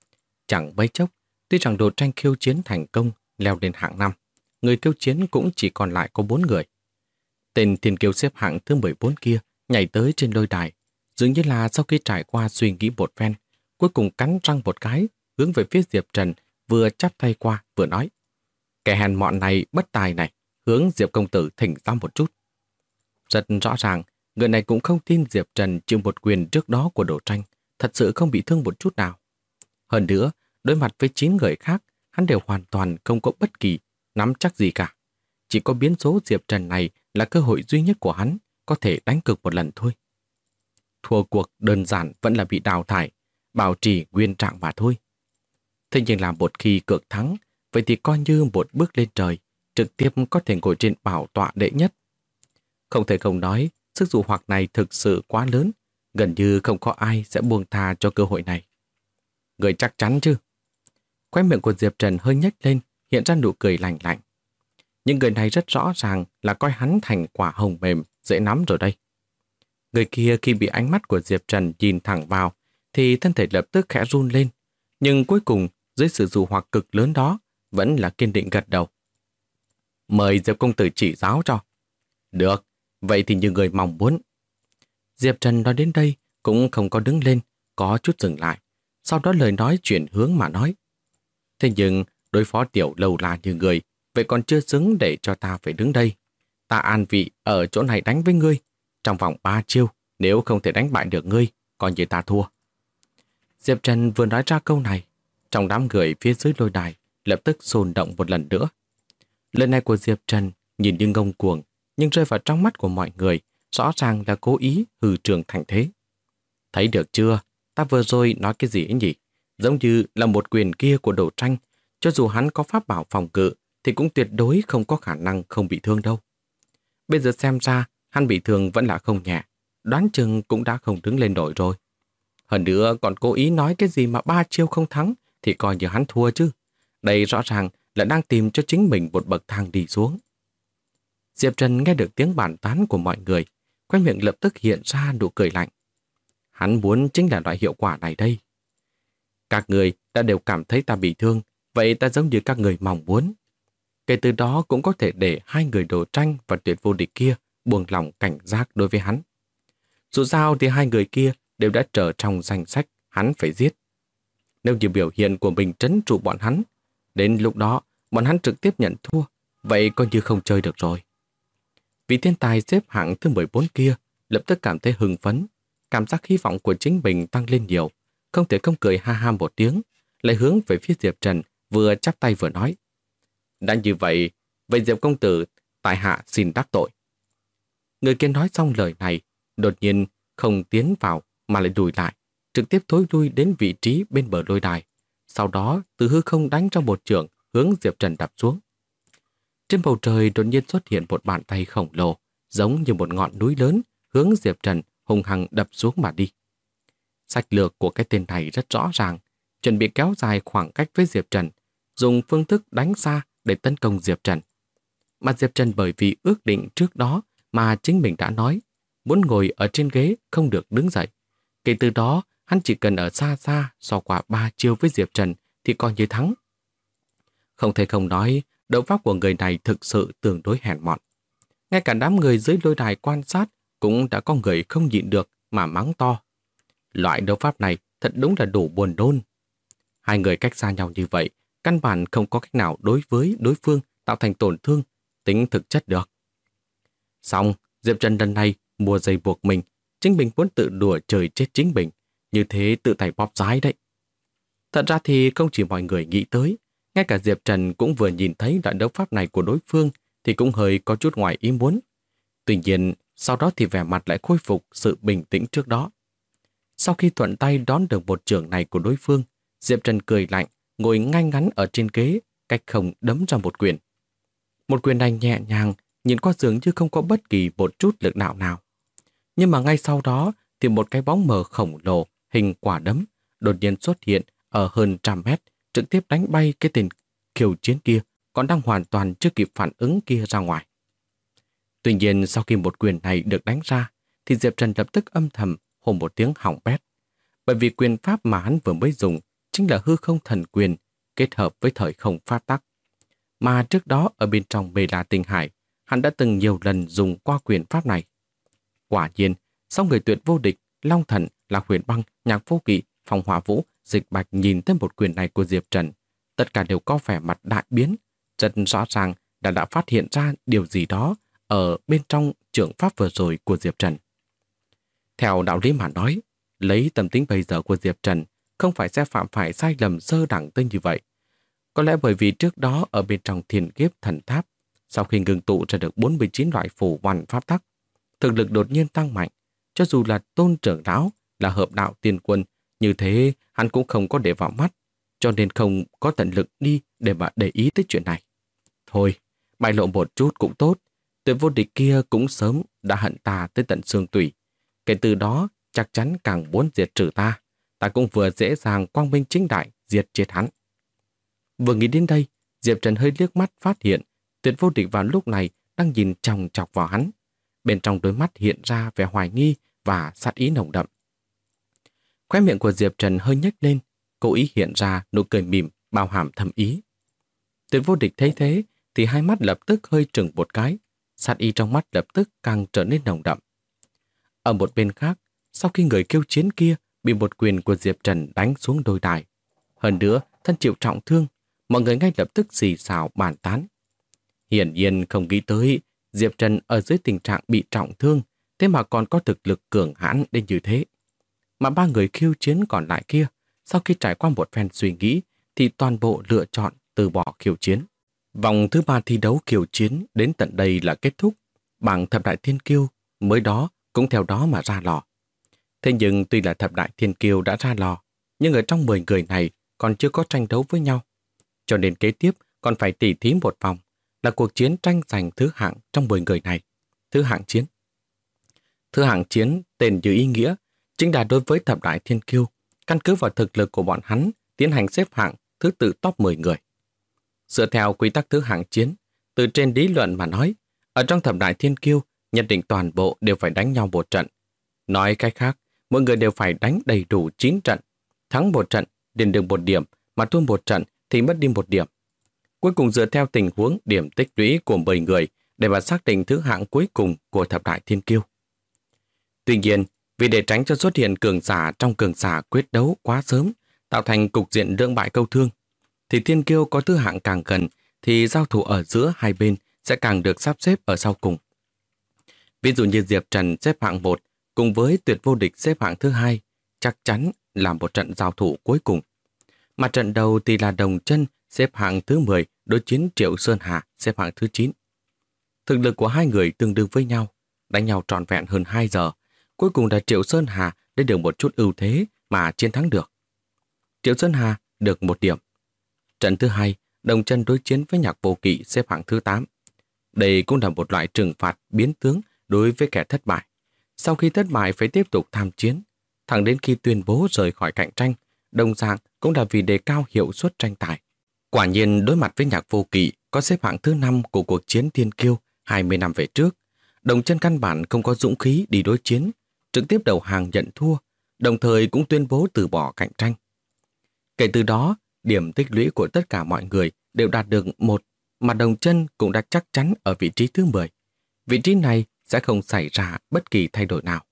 Chẳng mấy chốc, tuy rằng Đồ Tranh khiêu chiến thành công, leo lên hạng 5, người khiêu chiến cũng chỉ còn lại có 4 người. Tên thiên kiêu xếp hạng thứ 14 kia nhảy tới trên lôi đài, dường như là sau khi trải qua suy nghĩ một phen, cuối cùng cắn răng một cái, hướng về phía Diệp Trần, vừa chắp tay qua vừa nói: "Kẻ hèn mọn này bất tài này, hướng Diệp công tử thỉnh giáo một chút." Rất rõ ràng, người này cũng không tin Diệp Trần chịu một quyền trước đó của Đồ Tranh, thật sự không bị thương một chút nào. Hơn nữa, đối mặt với 9 người khác, hắn đều hoàn toàn không có bất kỳ nắm chắc gì cả. Chỉ có biến số Diệp Trần này là cơ hội duy nhất của hắn, có thể đánh cược một lần thôi. Thua cuộc đơn giản vẫn là bị đào thải, bảo trì nguyên trạng mà thôi. Thế nhưng là một khi cược thắng, vậy thì coi như một bước lên trời, trực tiếp có thể ngồi trên bảo tọa đệ nhất. Không thể không nói, sức dụ hoặc này thực sự quá lớn, gần như không có ai sẽ buông tha cho cơ hội này. Người chắc chắn chứ? Khóe miệng của Diệp Trần hơi nhếch lên, hiện ra nụ cười lạnh lạnh. Nhưng người này rất rõ ràng là coi hắn thành quả hồng mềm, dễ nắm rồi đây. Người kia khi bị ánh mắt của Diệp Trần nhìn thẳng vào, thì thân thể lập tức khẽ run lên. Nhưng cuối cùng, dưới sự dụ hoặc cực lớn đó, vẫn là kiên định gật đầu. Mời Diệp công tử chỉ giáo cho. Được, vậy thì như người mong muốn. Diệp Trần nói đến đây, cũng không có đứng lên, có chút dừng lại. Sau đó lời nói chuyển hướng mà nói. Thế nhưng, đối phó tiểu lâu la như người, vậy còn chưa xứng để cho ta phải đứng đây. Ta an vị ở chỗ này đánh với ngươi. Trong vòng 3 chiêu, nếu không thể đánh bại được ngươi, coi như ta thua. Diệp Trần vừa nói ra câu này, trong đám người phía dưới lôi đài lập tức xôn động một lần nữa. Lời này của Diệp Trần nhìn như ngông cuồng, nhưng rơi vào trong mắt của mọi người, rõ ràng là cố ý hư trường thành thế. Thấy được chưa, ta vừa rồi nói cái gì ấy nhỉ? Giống như là một quyền kia của Đồ Tranh, cho dù hắn có pháp bảo phòng cự, thì cũng tuyệt đối không có khả năng không bị thương đâu. Bây giờ xem ra, hắn bị thương vẫn là không nhẹ, đoán chừng cũng đã không đứng lên nổi rồi. Hơn nữa còn cố ý nói cái gì mà 3 chiêu không thắng, thì coi như hắn thua chứ. Đây rõ ràng là đang tìm cho chính mình một bậc thang đi xuống. Diệp Trần nghe được tiếng bàn tán của mọi người, khóe miệng lập tức hiện ra nụ cười lạnh. Hắn muốn chính là loại hiệu quả này đây. Các người đã đều cảm thấy ta bị thương, vậy ta giống như các người mong muốn. Kể từ đó cũng có thể để hai người Đồ Tranh và Tuyệt Vô Địch kia buông lòng cảnh giác đối với hắn. Dù sao thì hai người kia đều đã trở trong danh sách hắn phải giết. Nếu như biểu hiện của mình trấn trụ bọn hắn, đến lúc đó bọn hắn trực tiếp nhận thua, vậy coi như không chơi được rồi. Vị thiên tài xếp hạng thứ 14 kia lập tức cảm thấy hưng phấn, cảm giác hy vọng của chính mình tăng lên nhiều, không thể không cười ha ha một tiếng, lại hướng về phía Diệp Trần, vừa chắp tay vừa nói. Đã như vậy, vậy Diệp công tử, tại hạ xin đắc tội. Người kia nói xong lời này, đột nhiên không tiến vào mà lại lùi lại, trực tiếp thối lui đến vị trí bên bờ lôi đài. Sau đó từ hư không đánh ra một chưởng hướng Diệp Trần đập xuống. Trên bầu trời đột nhiên xuất hiện một bàn tay khổng lồ, giống như một ngọn núi lớn, hướng Diệp Trần hung hăng đập xuống mà đi. Sách lược của cái tên này rất rõ ràng, chuẩn bị kéo dài khoảng cách với Diệp Trần, dùng phương thức đánh xa để tấn công Diệp Trần. Mà Diệp Trần bởi vì ước định trước đó mà chính mình đã nói, muốn ngồi ở trên ghế không được đứng dậy. Kể từ đó, hắn chỉ cần ở xa xa so qua 3 chiêu với Diệp Trần thì coi như thắng. Không thể không nói, đấu pháp của người này thực sự tương đối hèn mọn. Ngay cả đám người dưới lôi đài quan sát cũng đã có người không nhịn được mà mắng to. Loại đấu pháp này thật đúng là đủ buồn nôn. Hai người cách xa nhau như vậy, căn bản không có cách nào đối với đối phương tạo thành tổn thương, tính thực chất được. Xong, Diệp Trần lần này mua dây buộc mình, chính mình muốn tự đùa trời chết chính mình, như thế tự tay bóp rái đấy. Thật ra thì không chỉ mọi người nghĩ tới, ngay cả Diệp Trần cũng vừa nhìn thấy đoạn đấu pháp này của đối phương thì cũng hơi có chút ngoài ý muốn. Tuy nhiên, sau đó thì vẻ mặt lại khôi phục sự bình tĩnh trước đó. Sau khi thuận tay đón được một chưởng này của đối phương, Diệp Trần cười lạnh, ngồi ngay ngắn ở trên ghế, cách không đấm ra một quyền. Một quyền này nhẹ nhàng, nhìn qua dường như không có bất kỳ một chút lực đạo nào. Nhưng mà ngay sau đó thì một cái bóng mờ khổng lồ hình quả đấm đột nhiên xuất hiện ở hơn 100 mét, trực tiếp đánh bay cái tên Kiều Chiến kia còn đang hoàn toàn chưa kịp phản ứng kia ra ngoài. Tuy nhiên sau khi một quyền này được đánh ra thì Diệp Trần lập tức âm thầm hô một tiếng hỏng bét. Bởi vì quyền pháp mà hắn vừa mới dùng chính là hư không thần quyền kết hợp với thời không pháp tắc. Mà trước đó ở bên trong Mê La Tinh Hải, hắn đã từng nhiều lần dùng qua quyền pháp này. Quả nhiên, sau người tuyệt vô địch, Long Thần, Lạc Huyền Băng, Nhạc Vô Kỵ, Phong Hỏa Vũ, Dịch Bạch nhìn thấy một quyền này của Diệp Trần, tất cả đều có vẻ mặt đại biến, rất rõ ràng đã phát hiện ra điều gì đó ở bên trong chưởng pháp vừa rồi của Diệp Trần. Theo đạo lý mà nói, lấy tâm tính bây giờ của Diệp Trần, không phải sẽ phạm phải sai lầm sơ đẳng tới như vậy. Có lẽ bởi vì trước đó ở bên trong Thiên Kiếp Thần Tháp, sau khi ngưng tụ ra được 49 loại phù văn pháp tắc, thực lực đột nhiên tăng mạnh, cho dù là Tôn trưởng lão, là hợp đạo tiên quân, như thế hắn cũng không có để vào mắt, cho nên không có tận lực đi để mà để ý tới chuyện này. Thôi, bại lộ một chút cũng tốt, tuyệt vô địch kia cũng sớm đã hận ta tới tận xương tủy. Kể từ đó, chắc chắn càng muốn diệt trừ ta, ta cũng vừa dễ dàng quang minh chính đại diệt chết hắn. Vừa nghĩ đến đây, Diệp Trần hơi liếc mắt phát hiện tuyệt vô địch vào lúc này đang nhìn chòng chọc vào hắn. Bên trong đôi mắt hiện ra vẻ hoài nghi và sát ý nồng đậm. Khóe miệng của Diệp Trần hơi nhếch lên, cố ý hiện ra nụ cười mỉm bao hàm thâm ý. Tuyệt vô địch thấy thế thì hai mắt lập tức hơi trừng một cái, sát ý trong mắt lập tức càng trở nên nồng đậm. Ở một bên khác, sau khi người kêu chiến kia bị một quyền của Diệp Trần đánh xuống đôi đài, hơn nữa thân chịu trọng thương, mọi người ngay lập tức xì xào bàn tán. Hiển nhiên không nghĩ tới Diệp Trần ở dưới tình trạng bị trọng thương, thế mà còn có thực lực cường hãn đến như thế. Mà ba người khiêu chiến còn lại kia, sau khi trải qua một phen suy nghĩ, thì toàn bộ lựa chọn từ bỏ khiêu chiến. Vòng thứ 3 thi đấu khiêu chiến đến tận đây là kết thúc. Bảng thập đại thiên kiêu mới đó cũng theo đó mà ra lò. Thế nhưng tuy là thập đại thiên kiêu đã ra lò, nhưng ở trong 10 người này còn chưa có tranh đấu với nhau. Cho nên kế tiếp còn phải tỉ thí một vòng, là cuộc chiến tranh giành thứ hạng trong 10 người này. Thứ hạng chiến. Thứ hạng chiến tên như ý nghĩa, chính là đối với thập đại thiên kiêu, căn cứ vào thực lực của bọn hắn tiến hành xếp hạng thứ tự top 10 người. Dựa theo quy tắc thứ hạng chiến, từ trên lý luận mà nói, ở trong thập đại thiên kiêu, nhất định toàn bộ đều phải đánh nhau một trận. Nói cách khác, mỗi người đều phải đánh đầy đủ 9 trận. Thắng một trận, liền được 1 điểm, mà thua một trận thì mất đi 1 điểm. Cuối cùng dựa theo tình huống điểm tích lũy của 10 người để mà xác định thứ hạng cuối cùng của thập đại thiên kiêu. Tuy nhiên, vì để tránh cho xuất hiện cường giả trong cường giả quyết đấu quá sớm, tạo thành cục diện lưỡng bại câu thương, thì thiên kiêu có thứ hạng càng gần thì giao thủ ở giữa hai bên sẽ càng được sắp xếp ở sau cùng. Ví dụ như Diệp Trần xếp hạng 1 cùng với tuyệt vô địch xếp hạng thứ 2, chắc chắn là một trận giao thủ cuối cùng. Mà trận đầu thì là Đồng Chân xếp hạng thứ 10 đối chiến Triệu Sơn Hà xếp hạng thứ 9. Thực lực của hai người tương đương với nhau, đánh nhau trọn vẹn hơn 2 giờ. Cuối cùng là Triệu Sơn Hà lấy được một chút ưu thế mà chiến thắng được. Triệu Sơn Hà được 1 điểm. Trận thứ 2, Đồng Chân đối chiến với Nhạc Vô Kỵ xếp hạng thứ 8. Đây cũng là một loại trừng phạt biến tướng đối với kẻ thất bại. Sau khi thất bại phải tiếp tục tham chiến, thẳng đến khi tuyên bố rời khỏi cạnh tranh, đồng dạng cũng là vì đề cao hiệu suất tranh tài. Quả nhiên đối mặt với Nhạc Vô Kỵ có xếp hạng thứ 5 của cuộc chiến thiên kiêu 20 năm về trước, Đồng Chân căn bản không có dũng khí đi đối chiến, trực tiếp đầu hàng nhận thua, đồng thời cũng tuyên bố từ bỏ cạnh tranh. Kể từ đó, điểm tích lũy của tất cả mọi người đều đạt được 1, mà Đồng Chân cũng đã chắc chắn ở vị trí thứ 10. Vị trí này sẽ không xảy ra bất kỳ thay đổi nào.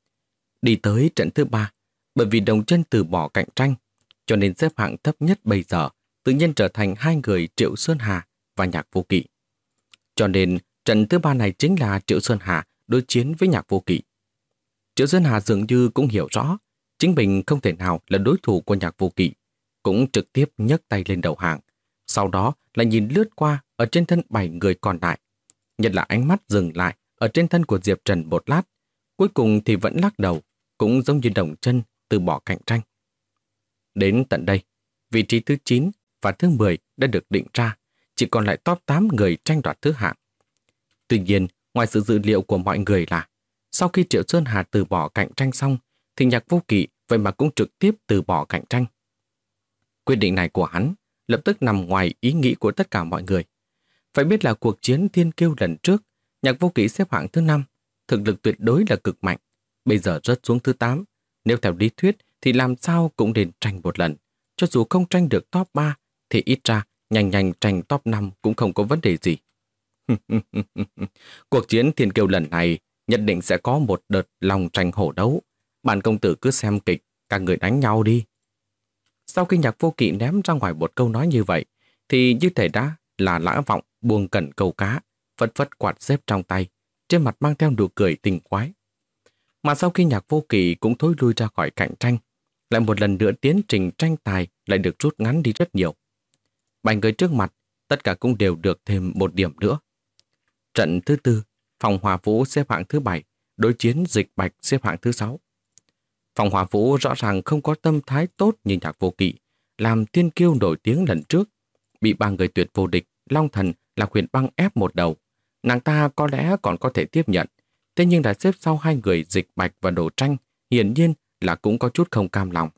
Đi tới trận thứ 3, bởi vì Đồng Chân từ bỏ cạnh tranh, cho nên xếp hạng thấp nhất bây giờ tự nhiên trở thành hai người Triệu Sơn Hà và Nhạc Vô Kỵ. Cho nên trận thứ 3 này chính là Triệu Sơn Hà đối chiến với Nhạc Vô Kỵ. Triệu Sơn Hà dường như cũng hiểu rõ chính mình không thể nào là đối thủ của Nhạc Vô Kỵ, cũng trực tiếp nhấc tay lên đầu hàng, sau đó lại nhìn lướt qua ở trên thân 7 người còn lại. Nhất là ánh mắt dừng lại ở trên thân của Diệp Trần một lát, cuối cùng thì vẫn lắc đầu, cũng giống như Đồng Chân từ bỏ cạnh tranh. Đến tận đây, vị trí thứ 9 và thứ 10 đã được định ra, chỉ còn lại top 8 người tranh đoạt thứ hạng. Tuy nhiên, ngoài sự dự liệu của mọi người là sau khi Triệu Sơn Hà từ bỏ cạnh tranh xong, thì Nhạc Vô Kỵ vậy mà cũng trực tiếp từ bỏ cạnh tranh. Quyết định này của hắn lập tức nằm ngoài ý nghĩ của tất cả mọi người. Phải biết là cuộc chiến Thiên Kiêu lần trước, Nhạc Vô Kỵ xếp hạng thứ 5, thực lực tuyệt đối là cực mạnh, bây giờ rớt xuống thứ 8. Nếu theo lý thuyết thì làm sao cũng nên tranh một lần. Cho dù không tranh được top 3 thì ít ra nhanh nhanh tranh top 5 cũng không có vấn đề gì. Cuộc chiến Thiên Kiêu lần này nhất định sẽ có một đợt lòng tranh hổ đấu. Bản công tử cứ xem kịch, các người đánh nhau đi. Sau khi Nhạc Vô Kỵ ném ra ngoài một câu nói như vậy, thì như thể đã là Lã Vọng buông cẩn câu cá, phất phất quạt xếp trong tay, trên mặt mang theo nụ cười tình quái. Mà sau khi Nhạc Vô Kỵ cũng thối lui ra khỏi cạnh tranh, lại một lần nữa tiến trình tranh tài lại được rút ngắn đi rất nhiều. 7 người trước mặt, tất cả cũng đều được thêm một điểm nữa. Trận thứ 4, Phong Hỏa Vũ xếp hạng thứ 7, đối chiến Dịch Bạch xếp hạng thứ 6. Phong Hỏa Vũ rõ ràng không có tâm thái tốt như Nhạc Vô Kỵ, làm Thiên Kiêu nổi tiếng lần trước, bị 3 người tuyệt vô địch, Long Thần, Lạc Huyền Băng ép một đầu. Nàng ta có lẽ còn có thể tiếp nhận, thế nhưng đã xếp sau 2 người Dịch Bạch và Đồ Tranh, hiển nhiên là cũng có chút không cam lòng.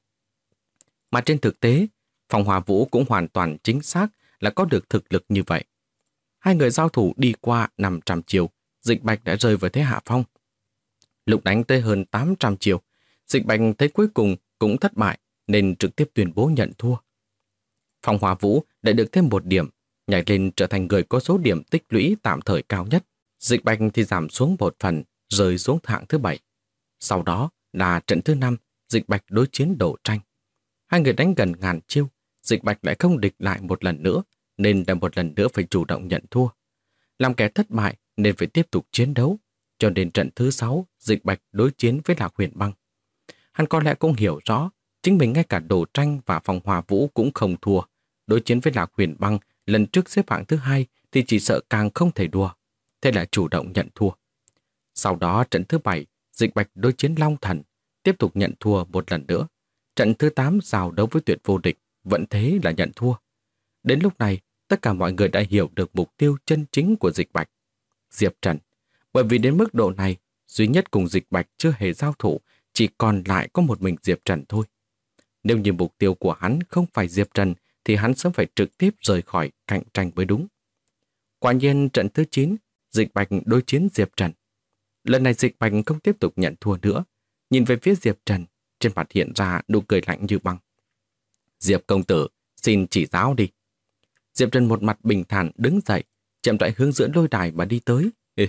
Mà trên thực tế, Phong Hỏa Vũ cũng hoàn toàn chính xác là có được thực lực như vậy. 2 người giao thủ đi qua 500 chiều, Dịch Bạch đã rơi vào thế hạ phong. Lúc đánh tới hơn 800 chiều, Dịch Bạch thấy cuối cùng cũng thất bại nên trực tiếp tuyên bố nhận thua. Phong Hỏa Vũ đã được thêm một điểm, nhảy lên trở thành người có số điểm tích lũy tạm thời cao nhất. Dịch Bạch thì giảm xuống một phần, rơi xuống hạng thứ 7. Sau đó là trận thứ 5, Dịch Bạch đối chiến Đồ Tranh. 2 người đánh gần ngàn chiêu, Dịch Bạch lại không địch lại một lần nữa, nên đã một lần nữa phải chủ động nhận thua. Làm kẻ thất bại nên phải tiếp tục chiến đấu, cho đến trận thứ 6, Dịch Bạch đối chiến với Lạc Huyền Băng. Hắn có lẽ cũng hiểu rõ, chính mình ngay cả Đồ Tranh và Phong Hỏa Vũ cũng không thua. Đối chiến với Lạc Huyền Băng, lần trước xếp hạng thứ 2 thì chỉ sợ càng không thể đua. Thế là chủ động nhận thua. Sau đó trận thứ 7, Dịch Bạch đối chiến Long Thần, tiếp tục nhận thua một lần nữa. Trận thứ 8 giao đấu với tuyệt vô địch, vẫn thế là nhận thua. Đến lúc này, tất cả mọi người đã hiểu được mục tiêu chân chính của Dịch Bạch. Diệp Trần. Bởi vì đến mức độ này, duy nhất cùng Dịch Bạch chưa hề giao thủ, chỉ còn lại có một mình Diệp Trần thôi. Nếu như mục tiêu của hắn không phải Diệp Trần, thì hắn sớm phải trực tiếp rời khỏi cạnh tranh mới đúng. Quả nhiên trận thứ 9, Dịch Bạch đối chiến Diệp Trần. Lần này Dịch Bạch không tiếp tục nhận thua nữa. Nhìn về phía Diệp Trần, trên mặt hiện ra nụ cười lạnh như băng. Diệp công tử, xin chỉ giáo đi. Diệp Trần một mặt bình thản đứng dậy, chậm rãi hướng giữa lôi đài mà đi tới.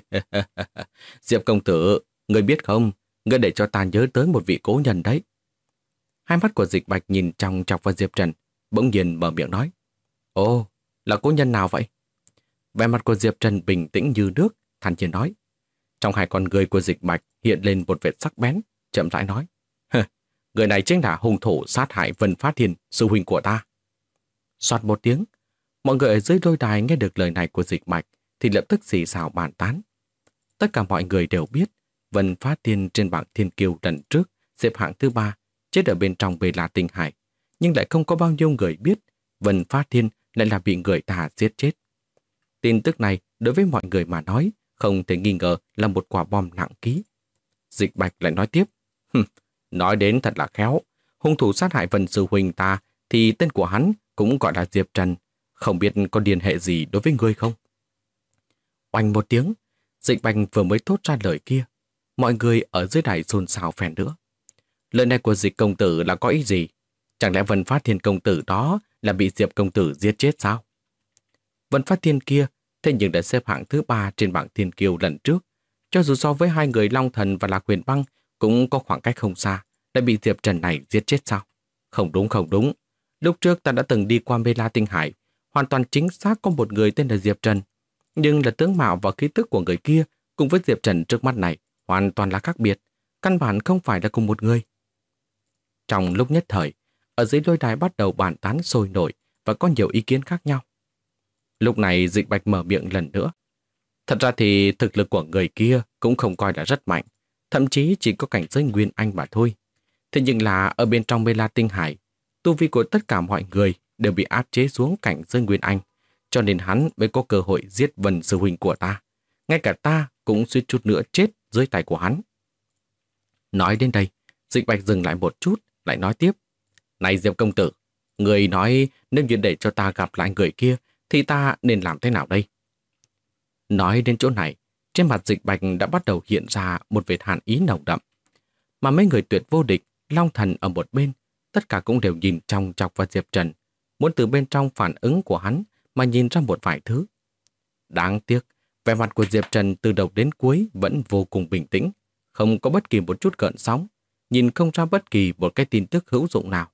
Diệp công tử, người biết không, người để cho ta nhớ tới một vị cố nhân đấy. Hai mắt của Dịch Bạch nhìn chòng chọc vào Diệp Trần, bỗng nhiên mở miệng nói. Ồ, là cố nhân nào vậy? Vẻ mặt của Diệp Trần bình tĩnh như nước, thản nhiên nói. Trong hai con người của Dịch Bạch hiện lên một vệt sắc bén, chậm rãi nói. Người này chính là hung thủ sát hại Vân Phát Thiên, sư huynh của ta. Soạt một tiếng, mọi người ở dưới lôi đài nghe được lời này của Dịch Bạch thì lập tức xì xào bàn tán. Tất cả mọi người đều biết Vân Phát Thiên trên bảng Thiên Kiêu lần trước xếp hạng thứ 3, chết ở bên trong Bê La Tinh Hải, nhưng lại không có bao nhiêu người biết Vân Phát Thiên lại là bị người ta giết chết. Tin tức này đối với mọi người mà nói không thể nghi ngờ là một quả bom nặng ký. Dịch Bạch lại nói tiếp. Nói đến thật là khéo, hung thủ sát hại Vân sư huynh ta thì tên của hắn cũng gọi là Diệp Trần, không biết có liên hệ gì đối với ngươi không? Oanh một tiếng, Dịch Bạch vừa mới thốt ra lời kia, mọi người ở dưới đài xôn xao phèn nữa. Lời này của Dịch công tử là có ý gì? Chẳng lẽ Vân Phát Thiên công tử đó là bị Diệp công tử giết chết sao? Vân Phát Thiên kia thế nhưng đã xếp hạng thứ 3 trên bảng Thiên Kiêu lần trước, cho dù so với hai người Long Thần và Lạc Huyền Băng cũng có khoảng cách không xa, lại bị Diệp Trần này giết chết sao? Không đúng, không đúng. Lúc trước ta đã từng đi qua Bê La Tinh Hải, hoàn toàn chính xác có một người tên là Diệp Trần, nhưng là tướng mạo và khí tức của người kia cùng với Diệp Trần trước mắt này hoàn toàn là khác biệt, căn bản không phải là cùng một người. Trong lúc nhất thời, ở dưới lôi đài bắt đầu bàn tán sôi nổi và có nhiều ý kiến khác nhau. Lúc này Dịch Bạch mở miệng lần nữa. Thật ra thì thực lực của người kia cũng không coi là rất mạnh, thậm chí chỉ có cảnh giới Nguyên Anh mà thôi. Thế nhưng là ở bên trong Mê La Tinh Hải, tu vi của tất cả mọi người đều bị áp chế xuống cảnh giới Nguyên Anh, cho nên hắn mới có cơ hội giết Vân sư huynh của ta. Ngay cả ta cũng suýt chút nữa chết dưới tay của hắn. Nói đến đây, Dịch Bạch dừng lại một chút, lại nói tiếp. Này Diệp công tử, người nói nếu như để cho ta gặp lại người kia, thì ta nên làm thế nào đây? Nói đến chỗ này, trên mặt Dịch Bạch đã bắt đầu hiện ra một vệt hàn ý nồng đậm. Mà mấy người Tuyệt Vô Địch, Long Thần ở một bên, tất cả cũng đều nhìn chòng chọc vào Diệp Trần, muốn từ bên trong phản ứng của hắn mà nhìn ra một vài thứ. Đáng tiếc, vẻ mặt của Diệp Trần từ đầu đến cuối vẫn vô cùng bình tĩnh, không có bất kỳ một chút gợn sóng, nhìn không ra bất kỳ một cái tin tức hữu dụng nào.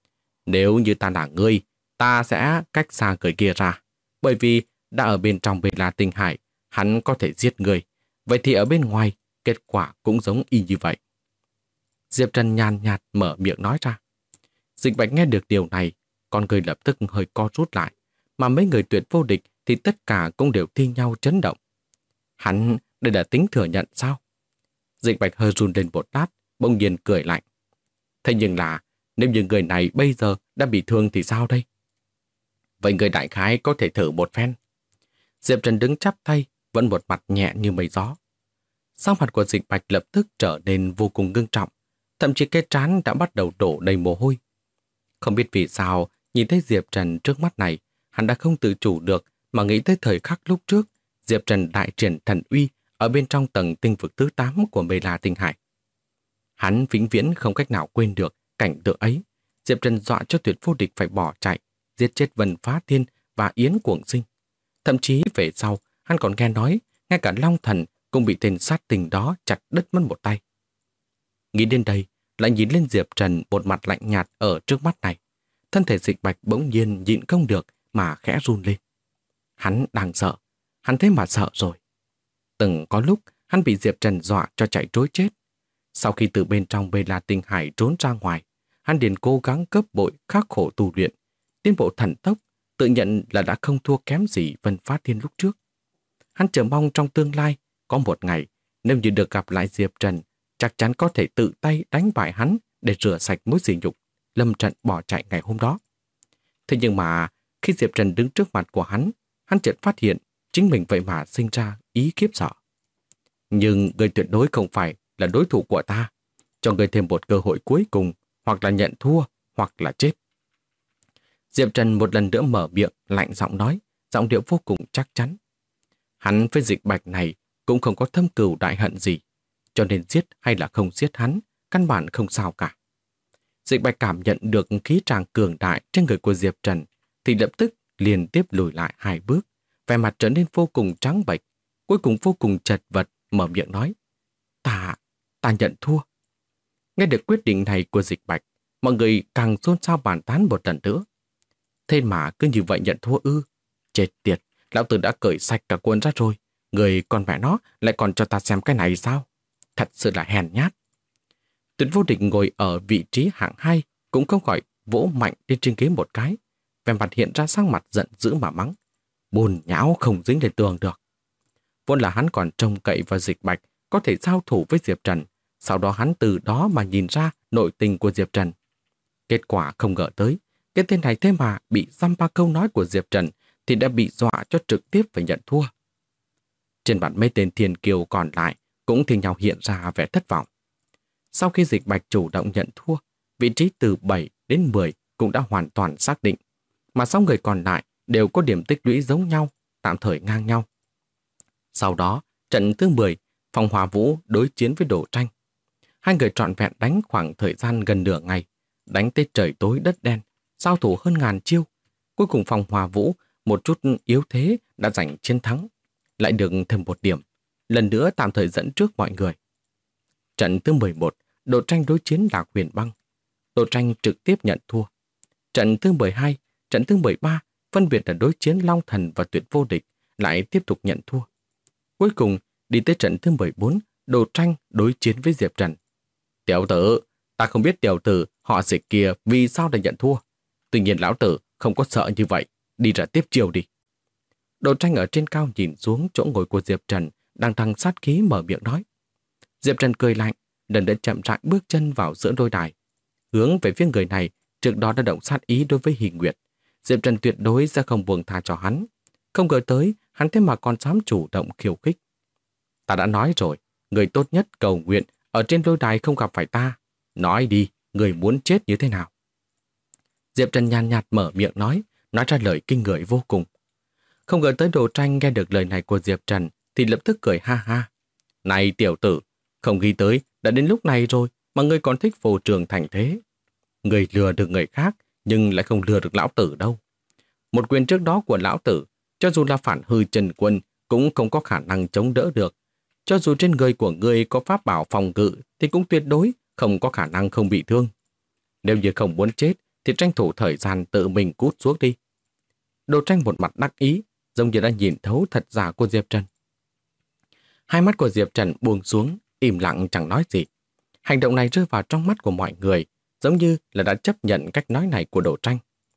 Nếu như ta là ngươi, ta sẽ cách xa người kia ra, bởi vì đã ở bên trong Mê La Tinh Hải, hắn có thể giết người, vậy thì ở bên ngoài, kết quả cũng giống y như vậy. Diệp Trần nhàn nhạt mở miệng nói ra. Dịch Bạch nghe được điều này, con người lập tức hơi co rút lại, mà mấy người Tuyệt Vô Địch thì tất cả cũng đều thi nhau chấn động. Hắn đây là tính thừa nhận sao? Dịch Bạch hơi run lên một lát, bỗng nhiên cười lạnh. Thế nhưng là, nếu như người này bây giờ đã bị thương thì sao đây? Vậy người đại khái có thể thử một phen. Diệp Trần đứng chắp tay, vẫn một mặt nhẹ như mây gió. Sắc mặt của Dịch Bạch lập tức trở nên vô cùng ngưng trọng, thậm chí cái trán đã bắt đầu đổ đầy mồ hôi. Không biết vì sao, nhìn thấy Diệp Trần trước mắt này, hắn đã không tự chủ được mà nghĩ tới thời khắc lúc trước, Diệp Trần đại triển thần uy ở bên trong tầng tinh vực thứ 8 của Mê La Tinh Hải. Hắn vĩnh viễn không cách nào quên được cảnh tượng ấy. Diệp Trần dọa cho Tuyệt Vô Địch phải bỏ chạy, giết chết Vân Phá Thiên và Yến Cuồng Sinh. Thậm chí về sau, hắn còn nghe nói, ngay cả Long Thần cũng bị tên sát tình đó chặt đứt mất một tay. Nghĩ đến đây, lại nhìn lên Diệp Trần một mặt lạnh nhạt ở trước mắt này. Thân thể Dịch Bạch bỗng nhiên nhịn không được mà khẽ run lên. Hắn đang sợ, hắn thế mà sợ rồi. Từng có lúc, hắn bị Diệp Trần dọa cho chạy trối chết. Sau khi từ bên trong Mê La Tinh Hải trốn ra ngoài, hắn liền cố gắng gấp bội khắc khổ tu luyện, tiến bộ thần tốc, tự nhận là đã không thua kém gì Vân Phá Thiên lúc trước. Hắn chờ mong trong tương lai, có một ngày, nếu như được gặp lại Diệp Trần, chắc chắn có thể tự tay đánh bại hắn để rửa sạch mối sỉ nhục, lâm trận bỏ chạy ngày hôm đó. Thế nhưng mà, khi Diệp Trần đứng trước mặt của hắn chợt phát hiện chính mình vậy mà sinh ra ý khiếp sợ. Nhưng người tuyệt đối không phải là đối thủ của ta, cho người thêm một cơ hội cuối cùng, hoặc là nhận thua, hoặc là chết. Diệp Trần một lần nữa mở miệng, lạnh giọng nói, giọng điệu vô cùng chắc chắn. Hắn với Dịch Bạch này cũng không có thâm cừu đại hận gì, cho nên giết hay là không giết hắn, căn bản không sao cả. Dịch Bạch cảm nhận được khí tràng cường đại trên người của Diệp Trần, thì lập tức liên tiếp lùi lại 2 bước, vẻ mặt trở nên vô cùng trắng bệch, cuối cùng vô cùng chật vật, mở miệng nói, ta nhận thua. Nghe được quyết định này của Dịch Bạch, mọi người càng xôn xao bàn tán một lần nữa. Thế mà cứ như vậy nhận thua ư? Chết tiệt, lão tử đã cởi sạch cả quần ra rồi, người con mẹ nó lại còn cho ta xem cái này sao? Thật sự là hèn nhát. Tuyệt Vô Địch ngồi ở vị trí hạng 2 cũng không khỏi vỗ mạnh lên trên ghế một cái, vẻ mặt hiện ra sắc mặt giận dữ mà mắng. Bùn nhão không dính lên tường được. Vốn là hắn còn trông cậy vào Dịch Bạch có thể giao thủ với Diệp Trần, sau đó hắn từ đó mà nhìn ra nội tình của Diệp Trần. Kết quả không ngờ tới, cái tên này thế mà bị dăm ba câu nói của Diệp Trần thì đã bị dọa cho trực tiếp phải nhận thua. Trên mặt mấy tên thiên kiều còn lại cũng thì nhau hiện ra vẻ thất vọng. Sau khi Dịch Bạch chủ động nhận thua, vị trí từ 7 đến 10 cũng đã hoàn toàn xác định, mà 6 người còn lại đều có điểm tích lũy giống nhau, tạm thời ngang nhau. Sau đó, trận thứ 10, Phong Hỏa Vũ đối chiến với Đỗ Tranh. Hai người trọn vẹn đánh khoảng thời gian gần nửa ngày, đánh tới trời tối đất đen, giao thủ hơn ngàn chiêu. Cuối cùng Phong Hỏa Vũ một chút yếu thế đã giành chiến thắng, lại được thêm một điểm, lần nữa tạm thời dẫn trước mọi người. Trận thứ 11, Đỗ Tranh đối chiến Lạc Huyền Băng. Đỗ Tranh trực tiếp nhận thua. Trận thứ 12, trận thứ 13, phân biệt là đối chiến Long Thần và Tuyệt Vô Địch, lại tiếp tục nhận thua. Cuối cùng, đi tới trận thứ 14, Đồ Tranh đối chiến với Diệp Trần. Tiểu tử, ta không biết tiểu tử họ Diệp kia vì sao lại nhận thua. Tuy nhiên lão tử không có sợ như vậy, đi ra tiếp chiêu đi. Đồ Tranh ở trên cao nhìn xuống chỗ ngồi của Diệp Trần, đang thăng sát khí mở miệng nói. Diệp Trần cười lạnh, lần đến chậm rãi bước chân vào giữa đôi đài, hướng về phía người này trước đó đã động sát ý đối với Hình Nguyệt. Diệp Trần tuyệt đối sẽ không buông tha cho hắn. Không ngờ tới, hắn thế mà còn dám chủ động khiêu khích. Ta đã nói rồi, người tốt nhất cầu nguyện ở trên đôi đài không gặp phải ta. Nói đi, người muốn chết như thế nào? Diệp Trần nhàn nhạt mở miệng nói ra lời kinh người vô cùng. Không ngờ tới Đồ Tranh nghe được lời này của Diệp Trần thì lập tức cười ha ha. Này tiểu tử, không nghĩ tới đã đến lúc này rồi mà ngươi còn thích phô trương thành thế. Người lừa được người khác nhưng lại không lừa được lão tử đâu. Một quyền trước đó của lão tử, cho dù là phản hư Trần Quân cũng không có khả năng chống đỡ được. Cho dù trên người của ngươi có pháp bảo phòng ngự thì cũng tuyệt đối không có khả năng không bị thương. Nếu như không muốn chết thì tranh thủ thời gian tự mình cút xuống đi. Đồ Tranh một mặt đắc ý, giống như đã nhìn thấu thật giả của Diệp Trần. Hai mắt của Diệp Trần buông xuống, im lặng chẳng nói gì. Hành động này rơi vào trong mắt của mọi người, giống như là đã chấp nhận cách nói này của Đồ Tranh.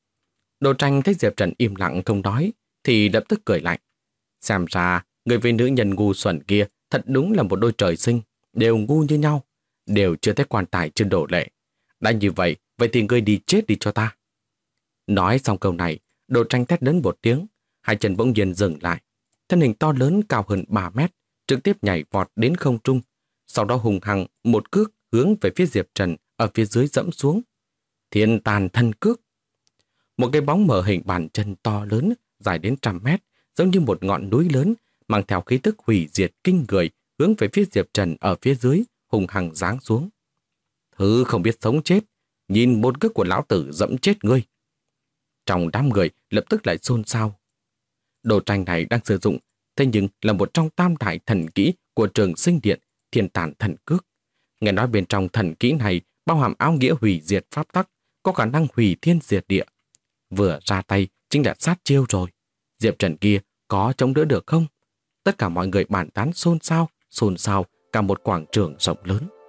Đồ Tranh thấy Diệp Trần im lặng không nói, thì lập tức cười lạnh. Xem ra, người với nữ nhân ngu xuẩn kia thật đúng là một đôi trời sinh, đều ngu như nhau, đều chưa thấy quan tài trên đổ lệ. Đã như vậy thì ngươi đi chết đi cho ta. Nói xong câu này, Đồ Tranh thét lớn một tiếng, hai chân bỗng nhiên dừng lại. Thân hình to lớn cao hơn 3 mét, trực tiếp nhảy vọt đến không trung, sau đó hùng hăng một cước hướng về phía Diệp Trần ở phía dưới dẫm xuống. Thiên tàn thân cước. Một cái bóng mờ hình bàn chân to lớn, dài đến 100 mét, giống như một ngọn núi lớn, mang theo khí tức hủy diệt kinh người, hướng về phía Diệp Trần ở phía dưới, hùng hăng giáng xuống. Thứ không biết sống chết, nhìn một cước của lão tử dẫm chết ngươi. Trong đám người lập tức lại xôn xao. Đồ Tranh này đang sử dụng, thế nhưng là một trong tam đại thần kỹ của Trường Sinh Điện, Thiên Tàn Thần Cước. Nghe nói bên trong thần kỹ này bao hàm áo nghĩa hủy diệt pháp tắc, có khả năng hủy thiên diệt địa. Vừa ra tay chính là sát chiêu rồi. Diệp Trần kia có chống đỡ được không? Tất cả mọi người bàn tán xôn xao cả một quảng trường rộng lớn.